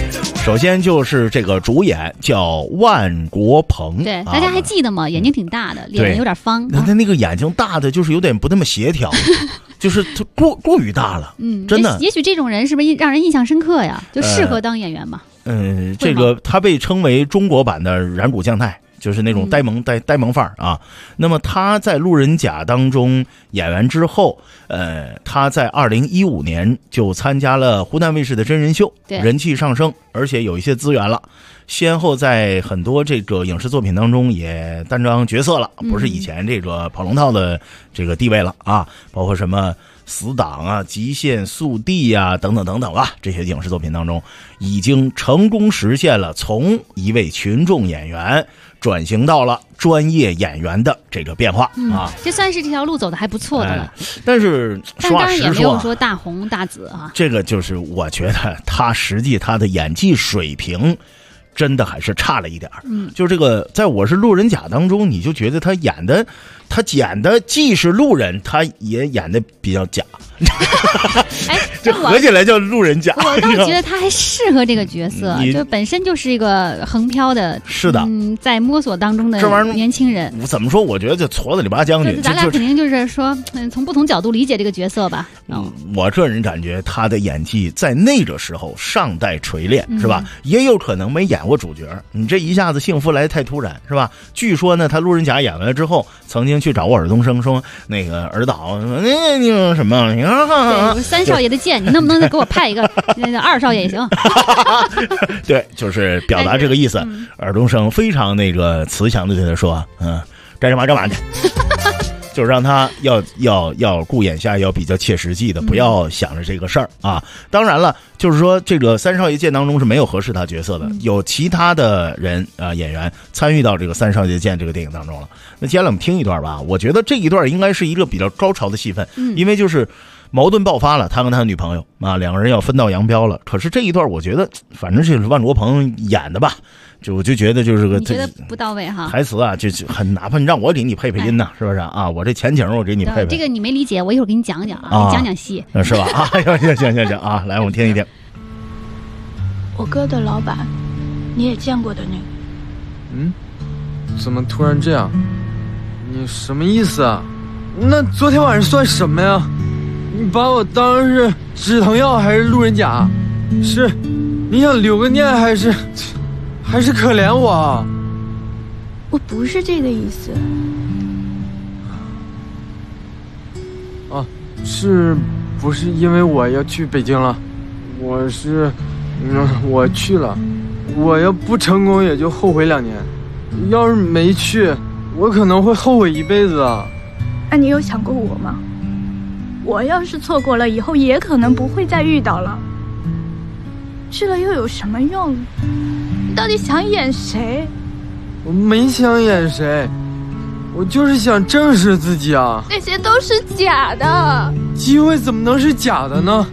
首先就是这个主演叫万国鹏， 对，大家还记得吗？眼睛挺大的，脸有点方。 他那个眼睛大的就是有点不那么协调，就是他过于大了。真的。 也许这种人是不是让人印象深刻呀？就适合当演员嘛。 这个他被称为中国版的染谷将太。就是那种呆萌范儿啊。那么他在《路人甲》当中演完之后，他在2015年就参加了湖南卫视的真人秀，人气上升，而且有一些资源了。先后在很多这个影视作品当中也担当角色了，不是以前这个跑龙套的这个地位了啊，包括什么死党啊、极限速递啊等等等等啊，这些影视作品当中已经成功实现了从一位群众演员转型到了专业演员的这个变化啊， 这算是这条路走的还不错的了。 但是实话实说， 当然也没有说大红大紫啊。 这个就是我觉得他实际他的演技水平真的还是差了一点。就是这个在我是路人甲当中，你就觉得他演的既是路人，他也演的比较假。 哎， 这合起来叫路人甲。 我倒觉得他还适合这个角色，就本身就是一个横漂的， 是的， 在摸索当中的年轻人。 怎么说？我觉得这矬子里拔将军， 咱俩肯定就是说，从不同角度理解这个角色吧。 我个人感觉他的演技在那个时候尚待锤炼，是吧？也有可能没演过主角。你这一下子幸福来太突然，是吧？据说呢，他路人甲演完了之后，曾经去找过尔冬升，说那个尔导，那什么， 对，三少爷的剑，你能不能再给我派一个二少爷也行？ 对，就是表达这个意思。尔冬升非常那个慈祥的对他说：“干嘛去。”就是让他要顾眼下，要比较切实际的，不要想着这个事儿啊。当然了，就是说这个三少爷剑当中是没有合适他角色的，有其他的人演员参与到这个三少爷剑这个电影当中了。那接下来我们听一段吧，我觉得这一段应该是一个比较高潮的戏份，因为就是矛盾爆发了，他跟他女朋友啊两个人要分道扬镳了。可是这一段我觉得反正就是万国鹏演的吧。我就觉得就是个， 你觉得不到位哈？ 台词啊，就很哪怕你让我给你配音呢，是不是啊？我这前景我给你配。 这个你没理解，我一会儿给你讲讲啊，讲讲戏， 是吧？啊，行啊，来我们听一听。 我哥的老板，你也见过的那个。 怎么突然这样？你什么意思啊？那昨天晚上算什么呀？你把我当是止疼药还是路人甲？是你想留个念还是可怜我？ 我不是这个意思。 是不是因为我要去北京了？我去了，我要不成功也就后悔2年，要是没去，我可能会后悔一辈子啊。 那你有想过我吗？我要是错过了，以后也可能不会再遇到了。去了又有什么用？你到底想演谁？ 我没想演谁，我就是想证实自己啊。 那些都是假的。 机会怎么能是假的呢？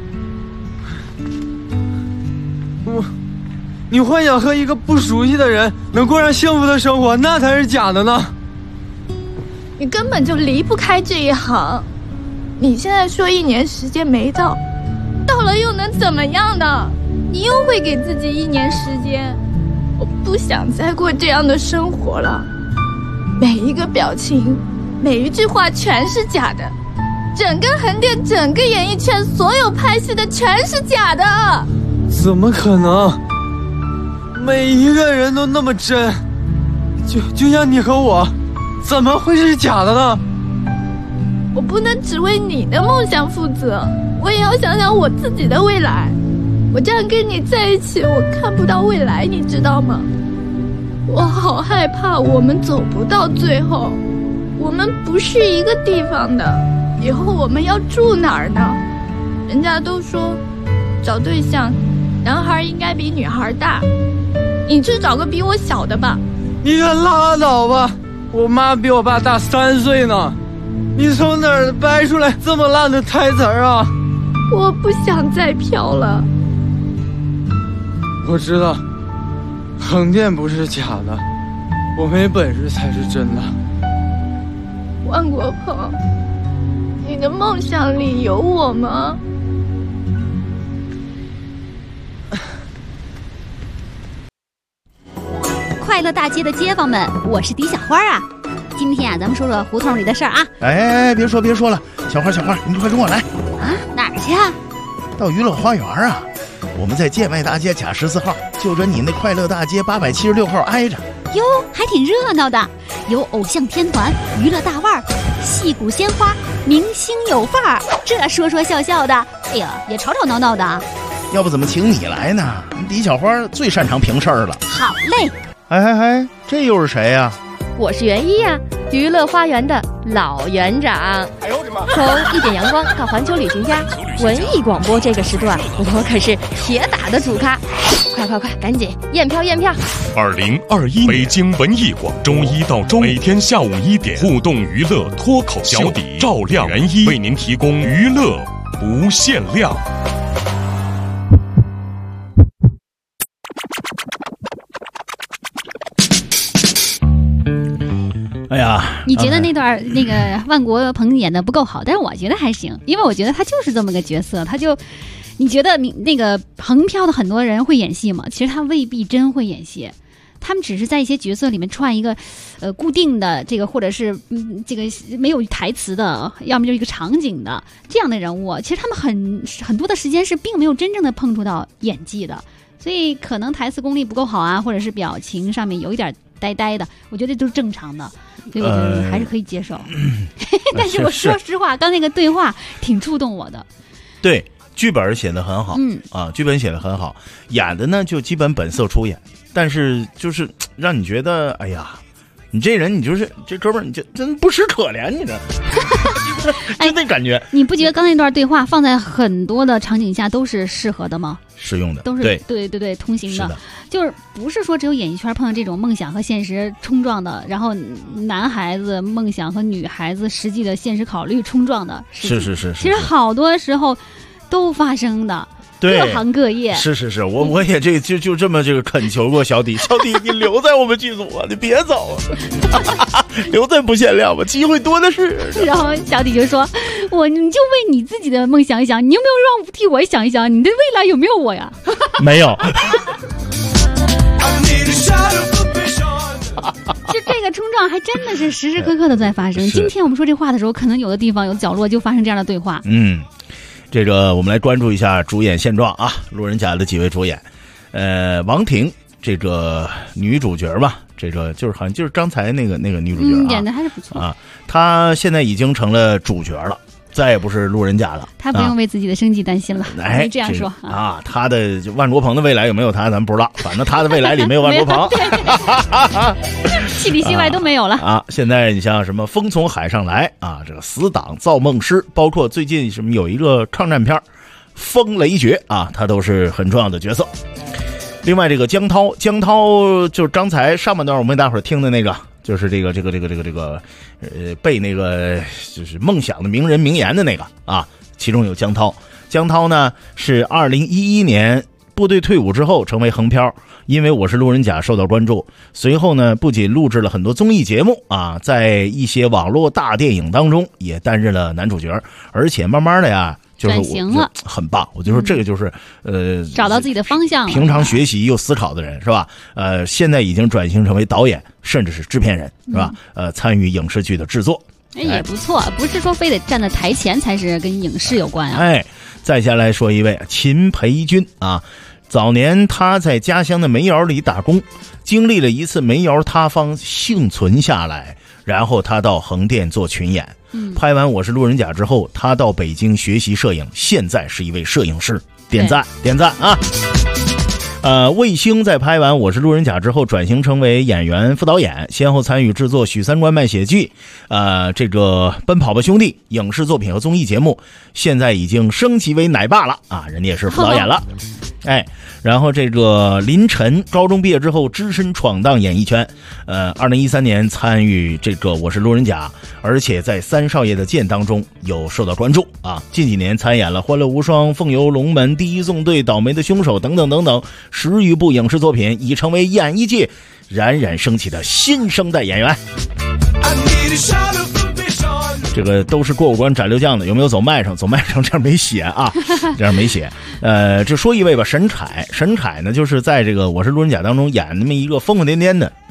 你幻想和一个不熟悉的人能过上幸福的生活，那才是假的呢。 你根本就离不开这一行。你现在说1年时间没到，到了又能怎么样呢？你又会给自己1年时间。我不想再过这样的生活了。每一个表情，每一句话全是假的，整个横店，整个演艺圈，所有拍戏的全是假的。 怎么可能？每一个人都那么真，就像你和我，怎么会是假的呢？ 我不能只为你的梦想负责，我也要想想我自己的未来。我这样跟你在一起，我看不到未来，你知道吗？我好害怕我们走不到最后，我们不是一个地方的，以后我们要住哪儿呢？人家都说找对象，男孩应该比女孩大，你去找个比我小的吧。 你可拉倒吧，我妈比我爸大3岁呢，你从哪儿掰出来这么烂的台词啊？ 我不想再飘了。 我知道横店不是假的，我没本事才是真的。 万国鹏，你的梦想里有我吗？ 快乐大街的街坊们，我是狄小花啊。今天啊，咱们说说胡同里的事儿啊。 哎，别说了，小花，你快跟我来啊！哪儿去啊？ 到娱乐花园啊。我们在建外大街甲14号，就着你那快乐大街876号挨着。 哟，还挺热闹的，有偶像天团、娱乐大腕、戏骨鲜花、明星有范儿，这说说笑笑的，哎呀，也吵吵闹闹的。 要不怎么请你来呢？李小花最擅长评事儿了。 好嘞。 哎，这又是谁呀？ 我是袁一呀，娱乐花园的老园长。 哎呦我的妈！ 从一点阳光到环球旅行家，文艺广播这个时段，我可是铁打的主咖。快，赶紧验票 ！2021北京文艺广，周一到周每天下午1点，互动娱乐脱口秀，小底赵亮袁一为您提供娱乐不限量。 哎呀， 你觉得那段那个万国鹏演的不够好，但是我觉得还行，因为我觉得他就是这么个角色，你觉得那个横漂的很多人会演戏吗？其实他未必真会演戏，他们只是在一些角色里面串一个固定的这个，或者是这个没有台词的，要么就是一个场景的这样的人物。其实他们很多的时间是并没有真正的碰触到演技的，所以可能台词功力不够好啊，或者是表情上面有一点呆的，我觉得都是正常的，所以我觉得还是可以接受。但是我说实话，刚那个对话挺触动我的。 对，剧本写得很好，剧本写得很好，演的呢就基本本色出演，但是就是让你觉得，哎呀，你这人，你就是这哥们儿，你就真不识可怜，你这，就那感觉。 你不觉得刚那段对话放在很多的场景下都是适合的吗？ 适用的， 都是对通行的，就是不是说只有演艺圈碰到这种梦想和现实冲撞的，然后男孩子梦想和女孩子实际的现实考虑冲撞的事情。是，其实好多时候都发生的。各行各业是，我也就这么这个恳求过小弟，你留在我们剧组啊，你别走啊，留在不限量吧，机会多的是。 然后小弟就说，你就为你自己的梦想一想，你有没有让替我想一想，你的未来有没有我呀？ 没有。 就这个冲撞还真的是时时刻刻的在发生。今天我们说这话的时候，可能有的地方有角落就发生这样的对话。 这个我们来关注一下主演现状啊，路人甲的几位主演，王婷这个女主角吧，这个就是好像就是刚才那个女主角演的还是不错啊，她现在已经成了主角了，再也不是路人甲了， 她不用为自己的生计担心了。可以这样说啊，她的万国鹏的未来有没有她，咱不知道，反正她的未来里没有万国鹏， 戏里戏外都没有了啊。现在你像什么风从海上来啊，这个死党造梦师，包括最近什么有一个抗战片风雷决啊，他都是很重要的角色。另外这个江涛就是刚才上半段我们大伙儿听的那个，就是这个背那个就是梦想的名人名言的那个啊，其中有江涛呢是2011年部队退伍之后成为横漂，因为我是路人甲受到关注，随后呢不仅录制了很多综艺节目啊，在一些网络大电影当中也担任了男主角，而且慢慢的呀就是转型了， 很棒。我就说这个就是找到自己的方向了， 平常学习又思考的人是吧？现在已经转型成为导演，甚至是制片人是吧？参与影视剧的制作， 也不错，不是说非得站在台前才是跟影视有关啊。 再下来说一位秦培军啊，早年他在家乡的煤窑里打工，经历了一次煤窑塌方幸存下来，然后他到横店做群演。拍完《我是路人甲》之后，他到北京学习摄影，现在是一位摄影师，点赞啊！卫星在拍完《我是路人甲》之后，转型成为演员、副导演，先后参与制作《许三观卖血记》、这个《奔跑吧兄弟》影视作品和综艺节目，现在已经升级为奶爸了啊！人家也是副导演了。然后这个林晨高中毕业之后只身闯荡演艺圈，2013年参与这个《我是路人甲》，而且在三少爷的剑当中有受到关注啊。近几年参演了《欢乐无双》、《凤游龙门》、《第一纵队》、《倒霉的凶手》等等10余部影视作品，已成为演艺界冉冉升起的新生代演员。这个都是过关斩六将的，有没有走麦上？走麦上这样没写啊，这样没写。就说一位吧，沈凯呢，就是在这个《我是路人甲》当中演那么一个疯疯癫癫的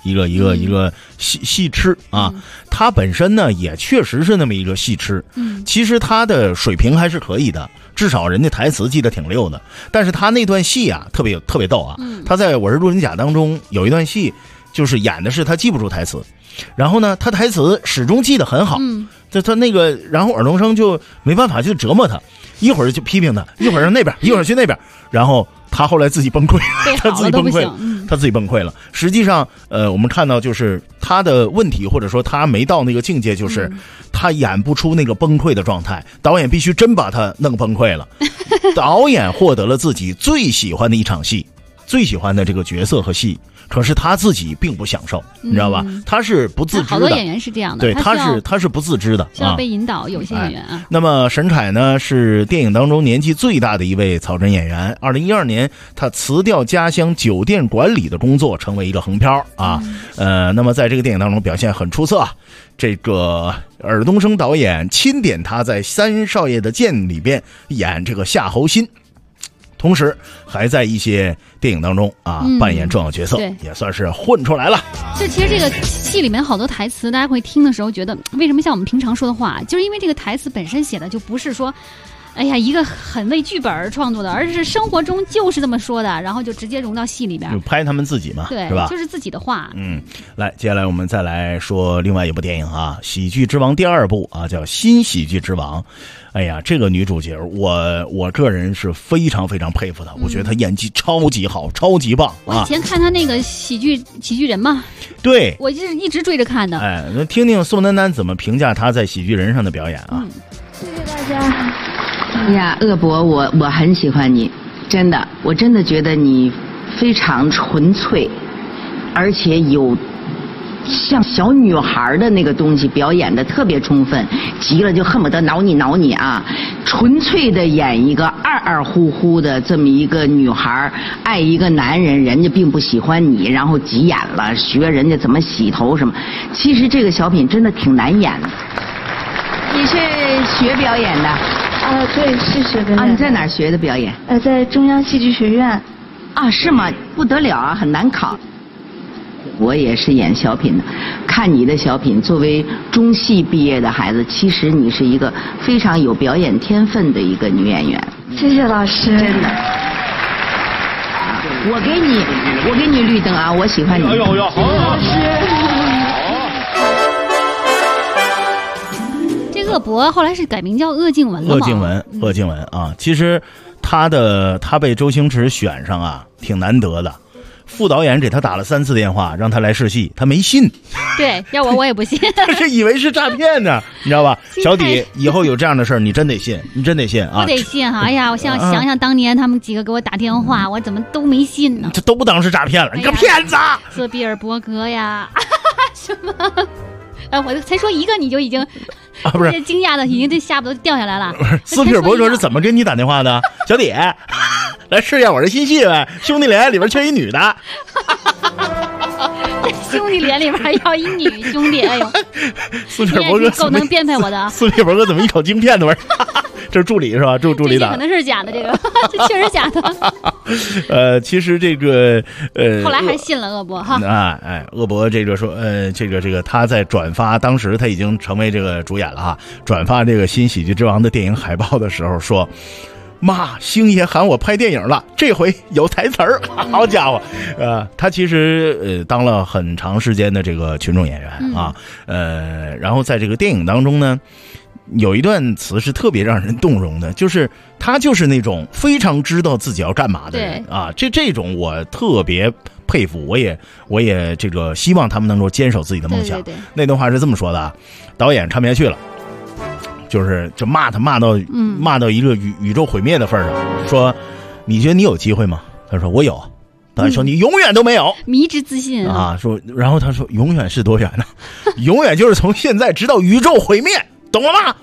一个戏痴啊。他本身呢也确实是那么一个戏痴，其实他的水平还是可以的，至少人家台词记得挺溜的。但是他那段戏啊特别逗啊，他在《我是路人甲》当中有一段戏，就是演的是他记不住台词，然后呢他台词始终记得很好，他那个，然后尔冬升就没办法，就折磨他，一会儿就批评他，一会儿让那边，一会儿去那边，然后他后来自己崩溃，他自己崩溃了，他自己崩溃了。实际上，我们看到就是他的问题，或者说他没到那个境界，就是他演不出那个崩溃的状态，导演必须真把他弄崩溃了。导演获得了自己最喜欢的一场戏，最喜欢的这个角色和戏。可是他自己并不享受，你知道吧？他是不自知的。 好多演员是这样的， 对，他是不自知的， 需要被引导。有些演员啊。 那么沈凯呢，是电影当中年纪最大的一位草根演员。2012年，他辞掉家乡酒店管理的工作，成为一个横漂啊。那么在这个电影当中表现很出色啊。这个尔冬升导演钦点他在《三少爷的剑》里边演这个夏侯惇。同时还在一些电影当中啊扮演重要角色，也算是混出来了。 就其实这个戏里面好多台词，大家会听的时候觉得，为什么像我们平常说的话，就是因为这个台词本身写的就不是说，哎呀一个很为剧本而创作的，而是生活中就是这么说的，然后就直接融到戏里边， 就拍他们自己嘛， 对， 是吧？ 就是自己的话。 来，接下来我们再来说另外一部电影啊，《喜剧之王》第2部啊，叫《新喜剧之王》。哎呀，这个女主角，我个人是非常非常佩服她，我觉得她演技超级好，超级棒啊！ 我以前看她那个喜剧人嘛， 对， 我就是一直追着看的。 哎，那听听宋丹丹怎么评价她在喜剧人上的表演啊？ 谢谢大家。哎呀，鄂博，我很喜欢你，真的，我真的觉得你非常纯粹，而且有像小女孩的那个东西表演的特别充分，急了就恨不得挠你啊！纯粹的演一个二乎乎的这么一个女孩，爱一个男人，人家并不喜欢你，然后急眼了，学人家怎么洗头什么。其实这个小品真的挺难演的。你是学表演的？ 对，是学表演。 你在哪儿学的表演？ 在中央戏剧学院。 是吗？不得了啊，很难考。我也是演小品的，看你的小品，作为中戏毕业的孩子，其实你是一个非常有表演天分的一个女演员。 谢谢老师。 真的。我给你绿灯啊！我喜欢你。 好老师。 这鄂博后来是改名叫鄂靖文了吗？ 鄂靖文啊，其实他被周星驰选上啊，挺难得的。副导演给他打了3次电话，让他来试戏，他没信。 对，要我也不信。 他是以为是诈骗呢，你知道吧？小底，以后有这样的事儿，你真得信，啊！ 我得信哈！哎呀，我想想当年他们几个给我打电话，我怎么都没信呢？ 这都不当是诈骗了，你个骗子！ 斯皮尔伯格呀，什么？我才说一个你就已经不是惊讶的，已经这下巴都掉下来了。 斯皮尔伯格是怎么跟你打电话的？小底，来试一下我这新戏呗，《兄弟连》里边缺一女的。 兄弟连里边要一女兄弟，哎呦， 斯皮尔伯格够能编排我的。 斯皮尔伯格怎么一口京片的味儿？这是助理是吧？助理打， 可能是假的，这个这确实假的。其实这个后来还信了鄂博哈。 鄂博这个说这个他在转发，当时他已经成为这个主演了哈。转发这个《新喜剧之王》的电影海报的时候说：“妈，星爷喊我拍电影了，这回有台词儿。”好家伙，他其实当了很长时间的这个群众演员啊，然后在这个电影当中呢。有一段词是特别让人动容的，就是他就是那种非常知道自己要干嘛的人啊，这种我特别佩服，我也这个希望他们能够坚守自己的梦想。 对， 那段话是这么说的啊，导演看不下去了，就骂他骂到一个宇宙毁灭的份上，说你觉得你有机会吗？他说我有。导演说你永远都没有， 迷之自信啊！说，然后他说永远是多远呢？永远就是从现在直到宇宙毁灭。懂了吗？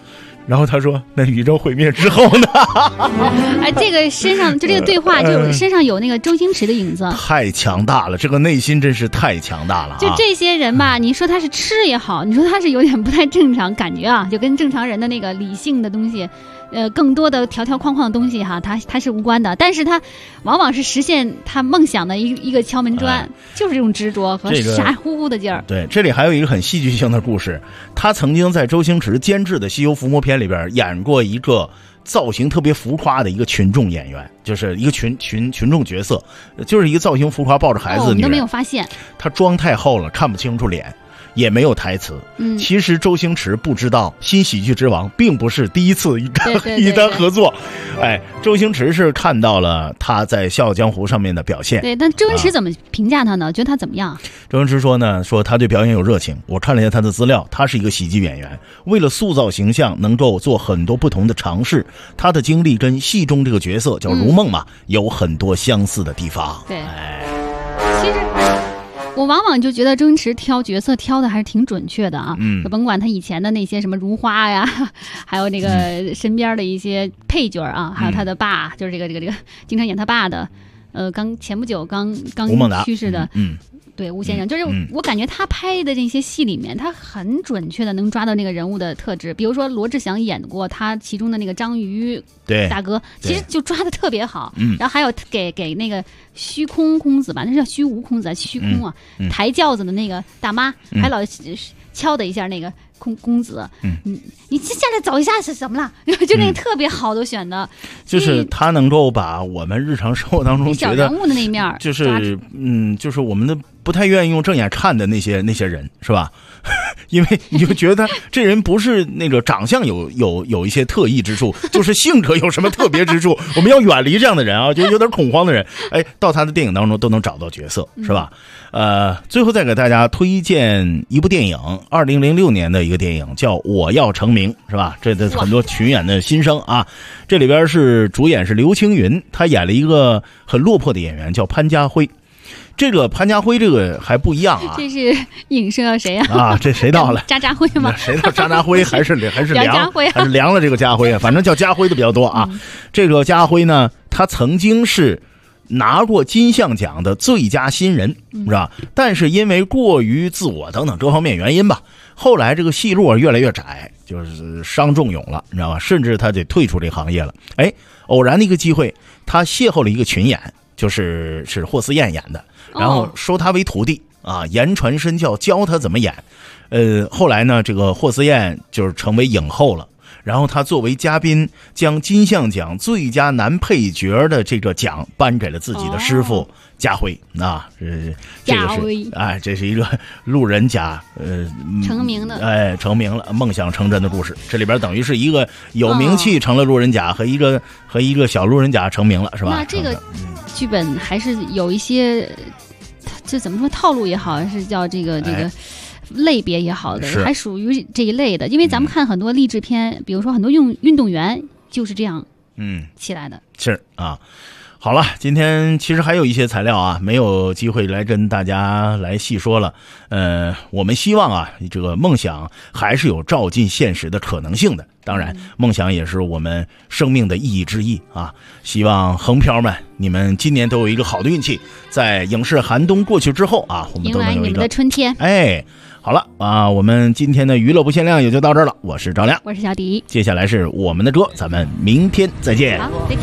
然后他说：“那宇宙毁灭之后呢？” 哎，这个身上就这个对话，就身上有那个周星驰的影子， 太强大了，这个内心真是太强大了。 就这些人吧，你说他是吃也好，你说他是有点不太正常，感觉啊，就跟正常人的那个理性的东西。更多的条条框框的东西哈，它是无关的，但是它往往是实现他梦想的一个敲门砖，就是这种执着和傻乎乎的劲儿。 对，这里还有一个很戏剧性的故事，他曾经在周星驰监制的《西游伏魔篇》里边演过一个造型特别浮夸的一个群众演员，就是一个群众角色，就是一个造型浮夸抱着孩子的女人， 你都没有发现， 他妆太厚了，看不清楚脸。也没有台词。其实周星驰不知道新喜剧之王并不是第一次与他合作。哎，周星驰是看到了他在《笑傲江湖》上面的表现。 对，但周星驰怎么评价他呢？觉得他怎么样？ 周星驰说呢，说他对表演有热情。我看了一下他的资料，他是一个喜剧演员，为了塑造形象，能够做很多不同的尝试。他的经历跟戏中这个角色叫如梦嘛，有很多相似的地方。 对，其实。我往往就觉得周星驰挑角色挑的还是挺准确的啊，甭管他以前的那些什么如花呀，还有那个身边的一些配角啊，还有他的爸，就是这个经常演他爸的，前不久刚去世的，对，吴先生，就是我感觉他拍的这些戏里面，他很准确的能抓到那个人物的特质。比如说罗志祥演过他其中的那个章鱼大哥，其实就抓的特别好。然后还有给那个虚空公子吧，那是叫虚无公子啊，虚空啊，抬轿子的那个大妈，还老敲的一下那个公子，你下来走一下是什么了？就那个特别好的选的， 就是他能够把我们日常生活当中觉得小人物的那一面， 就是就是我们的不太愿意用正眼看的那些人，是吧？因为你就觉得这人不是那个长相有一些特异之处，就是性格有什么特别之处，我们要远离这样的人啊，就有点恐慌的人。哎，到他的电影当中都能找到角色，是吧？最后再给大家推荐一部电影，2006年的一个电影叫《我要成名》，是吧？这的很多群演的新生啊，这里边主演是刘青云，他演了一个很落魄的演员叫潘家辉。这个潘家辉这个还不一样啊， 这是影射谁啊？ 啊，这谁到了？ 渣渣辉吗？ 谁到渣渣辉还是梁辉、 还是凉了这个家辉啊？反正叫家辉的比较多啊。这个家辉呢，他曾经是拿过金像奖的最佳新人，是吧？但是因为过于自我等等各方面原因吧，后来这个戏路越来越窄，就是伤仲永了，你知道吧？甚至他得退出这个行业了。哎，偶然的一个机会，他邂逅了一个群演，是霍思燕演的。然后收他为徒弟啊，言传身教，教他怎么演。后来呢，这个霍思燕就是成为影后了。然后他作为嘉宾，将金像奖最佳男配角的这个奖颁给了自己的师傅家辉啊，这个是哎，这是一个路人甲成名的成名了，梦想成真的故事。这里边等于是一个有名气成了路人甲，和一个小路人甲成名了，是吧？ 那这个剧本还是有一些，这怎么说套路也好，还是叫这个类别也好的，还属于这一类的。因为咱们看很多励志片，比如说很多运动员就是这样起来的。 是啊。好了，今天其实还有一些材料啊，没有机会来跟大家来细说了。我们希望啊，这个梦想还是有照进现实的可能性的。当然，梦想也是我们生命的意义之一啊。希望横漂们，你们今年都有一个好的运气，在影视寒冬过去之后啊，我们都能有一个迎来你们的春天。 哎，好了啊，我们今天的娱乐不限量也就到这儿了。我是赵亮， 我是小迪， 接下来是我们的歌，咱们明天再见。 好，再见。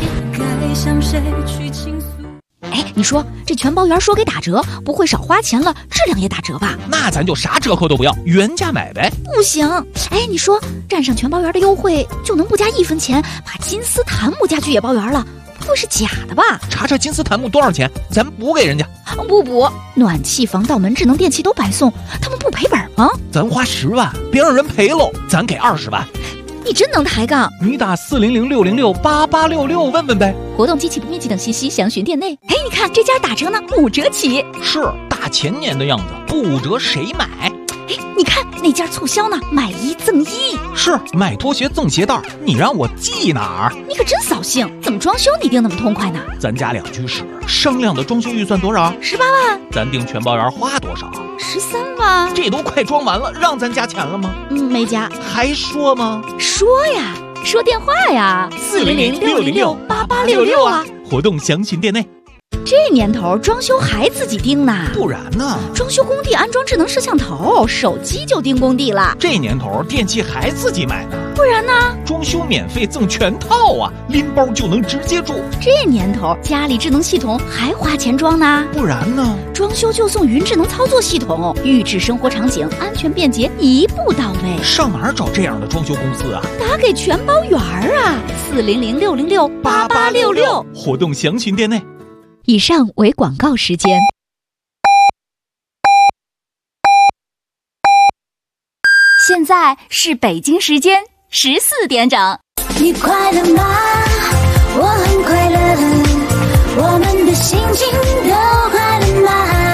哎，你说这全包圆说给打折，不会少花钱了，质量也打折吧？ 那咱就啥折扣都不要，原价买呗。 不行，哎，你说占上全包圆的优惠，就能不加1分钱把金丝檀木家具也包圆了？不会是假的吧？ 查查金丝檀木多少钱，咱补给人家。 不补，暖气、防盗门、智能电器都白送，他们不赔本吗？ 咱花10万，别让人赔喽，咱给20万。 你真能抬杠！ 你打400-606-8866问问呗。 活动、机器不面积等信息详询店内。哎，你看这家打折呢，5折起。 是大前年的样子，不5折谁买？ 哎， 你看那家促销呢，买1赠1。 是买拖鞋赠鞋带，你让我记哪儿？ 你可真扫兴！怎么装修你定那么痛快呢？ 咱家两居室，商量的装修预算多少 ？18万。 咱定全包园花多少 ？13万。 这都快装完了，让咱加钱了吗？ 没加。 还说吗？ 说呀，说电话呀，400-606-8866啊。 活动详询店内。 这年头装修还自己盯呢？ 不然呢？ 装修工地安装智能摄像头，手机就盯工地了。 这年头电器还自己买呢？ 不然呢？ 装修免费赠全套啊，拎包就能直接住。 这年头家里智能系统还花钱装呢？ 不然呢？ 装修就送云智能操作系统，预制生活场景，安全便捷，一步到位。 上哪儿找这样的装修公司啊？ 打给全包园啊，400-606-8866。 活动详询店内。 以上为广告时间。现在是北京时间14点整。 你快乐吗？我很快乐，我们的心情都快乐吗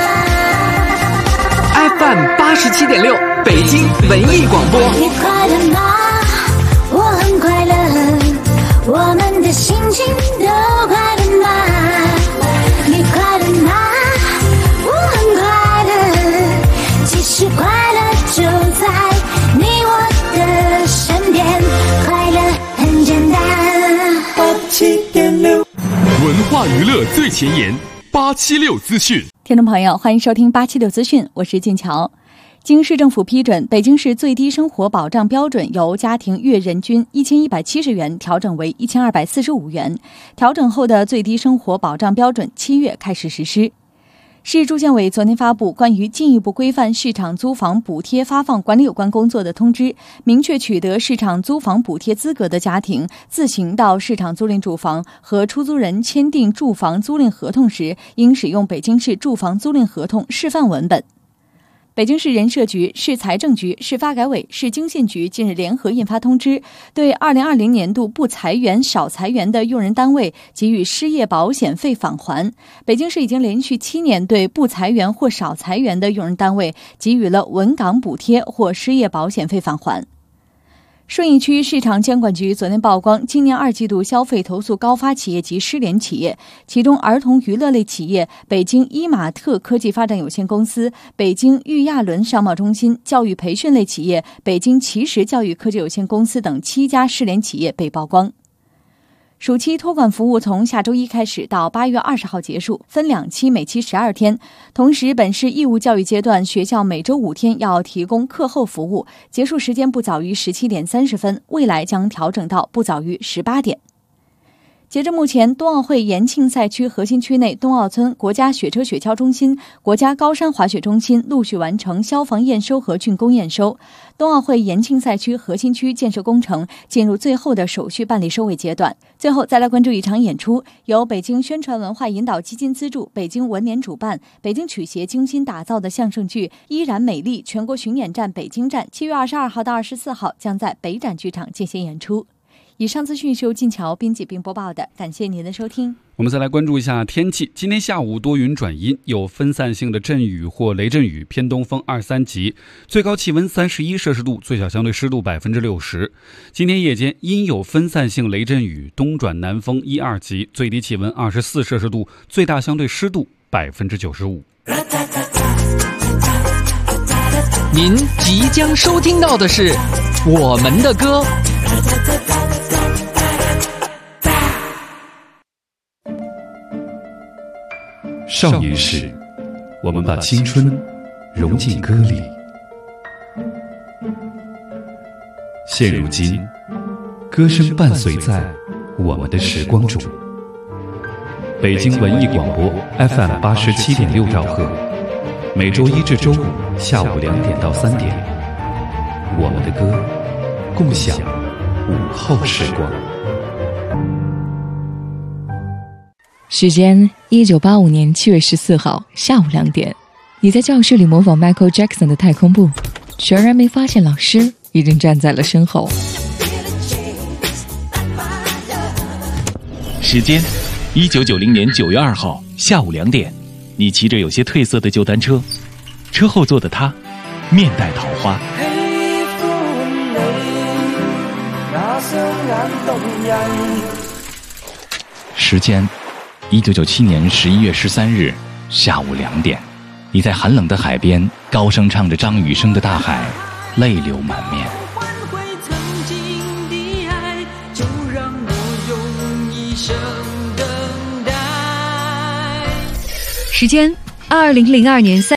？FM 87.6，北京文艺广播。 你快乐吗？我很快乐，我们的心情都快乐吗？你快乐吗？我很快乐，其实快乐就在你我的身边，快乐很简单。87.6， 文化娱乐最前沿，876资讯。 听众朋友，欢迎收听876资讯，我是静乔。经市政府批准，北京市最低生活保障标准由家庭月人均1170元调整为1245元。调整后的最低生活保障标准7月开始实施。市住建委昨天发布关于进一步规范市场租房补贴发放管理有关工作的通知，明确取得市场租房补贴资格的家庭自行到市场租赁住房和出租人签订住房租赁合同时，应使用北京市住房租赁合同示范文本。北京市人社局、市财政局、市发改委、市经信局近日联合印发通知，对2020年度不裁员、少裁员的用人单位给予失业保险费返还。北京市已经连续7年对不裁员或少裁员的用人单位给予了稳岗补贴或失业保险费返还。顺义区市场监管局昨天曝光，今年2季度消费投诉高发企业及失联企业，其中儿童娱乐类企业北京伊玛特科技发展有限公司、北京裕亚伦商贸中心，教育培训类企业北京奇实教育科技有限公司等7家失联企业被曝光。暑期托管服务从下周1开始到8月20号结束，分2期，每期12天。同时，本市义务教育阶段学校每周5天要提供课后服务，结束时间不早于17点30分，未来将调整到不早于18点。截至目前，冬奥会延庆赛区核心区内冬奥村、国家雪车雪橇中心、国家高山滑雪中心陆续完成消防验收和竣工验收。冬奥会延庆赛区核心区建设工程进入最后的手续办理收尾阶段。最后再来关注一场演出，由北京宣传文化引导基金资助，北京文联主办，北京曲协精心打造的相声剧《依然美丽》全国巡演站北京站7月22号到24号将在北展剧场进行演出。以上资讯是由静乔编辑并播报的，感谢您的收听。 我们再来关注一下天气。今天下午多云转阴，有分散性的阵雨或雷阵雨，偏东风2、3级，最高气温31摄氏度，最小相对湿度60%。今天夜间阴有分散性雷阵雨，东转南风1、2级，最低气温24摄氏度，最大相对湿度95%。 您即将收听到的是我们的歌。 少年时，我们把青春融进歌里。现如今，歌声伴随在我们的时光中。北京文艺广播 FM 87.6兆赫，每周1至周5下午2点到3点，我们的歌，共享午后时光。 时间1985年7月14号下午2点，你在教室里模仿 Michael Jackson 的太空步，全然没发现老师已经站在了身后。 时间1990年9月2号下午2点，你骑着有些褪色的旧单车，车后座的他面带桃花。时间1997年11月13日下午2点，你在寒冷的海边高声唱着张雨生的《大海》，泪流满面。 时间2002年3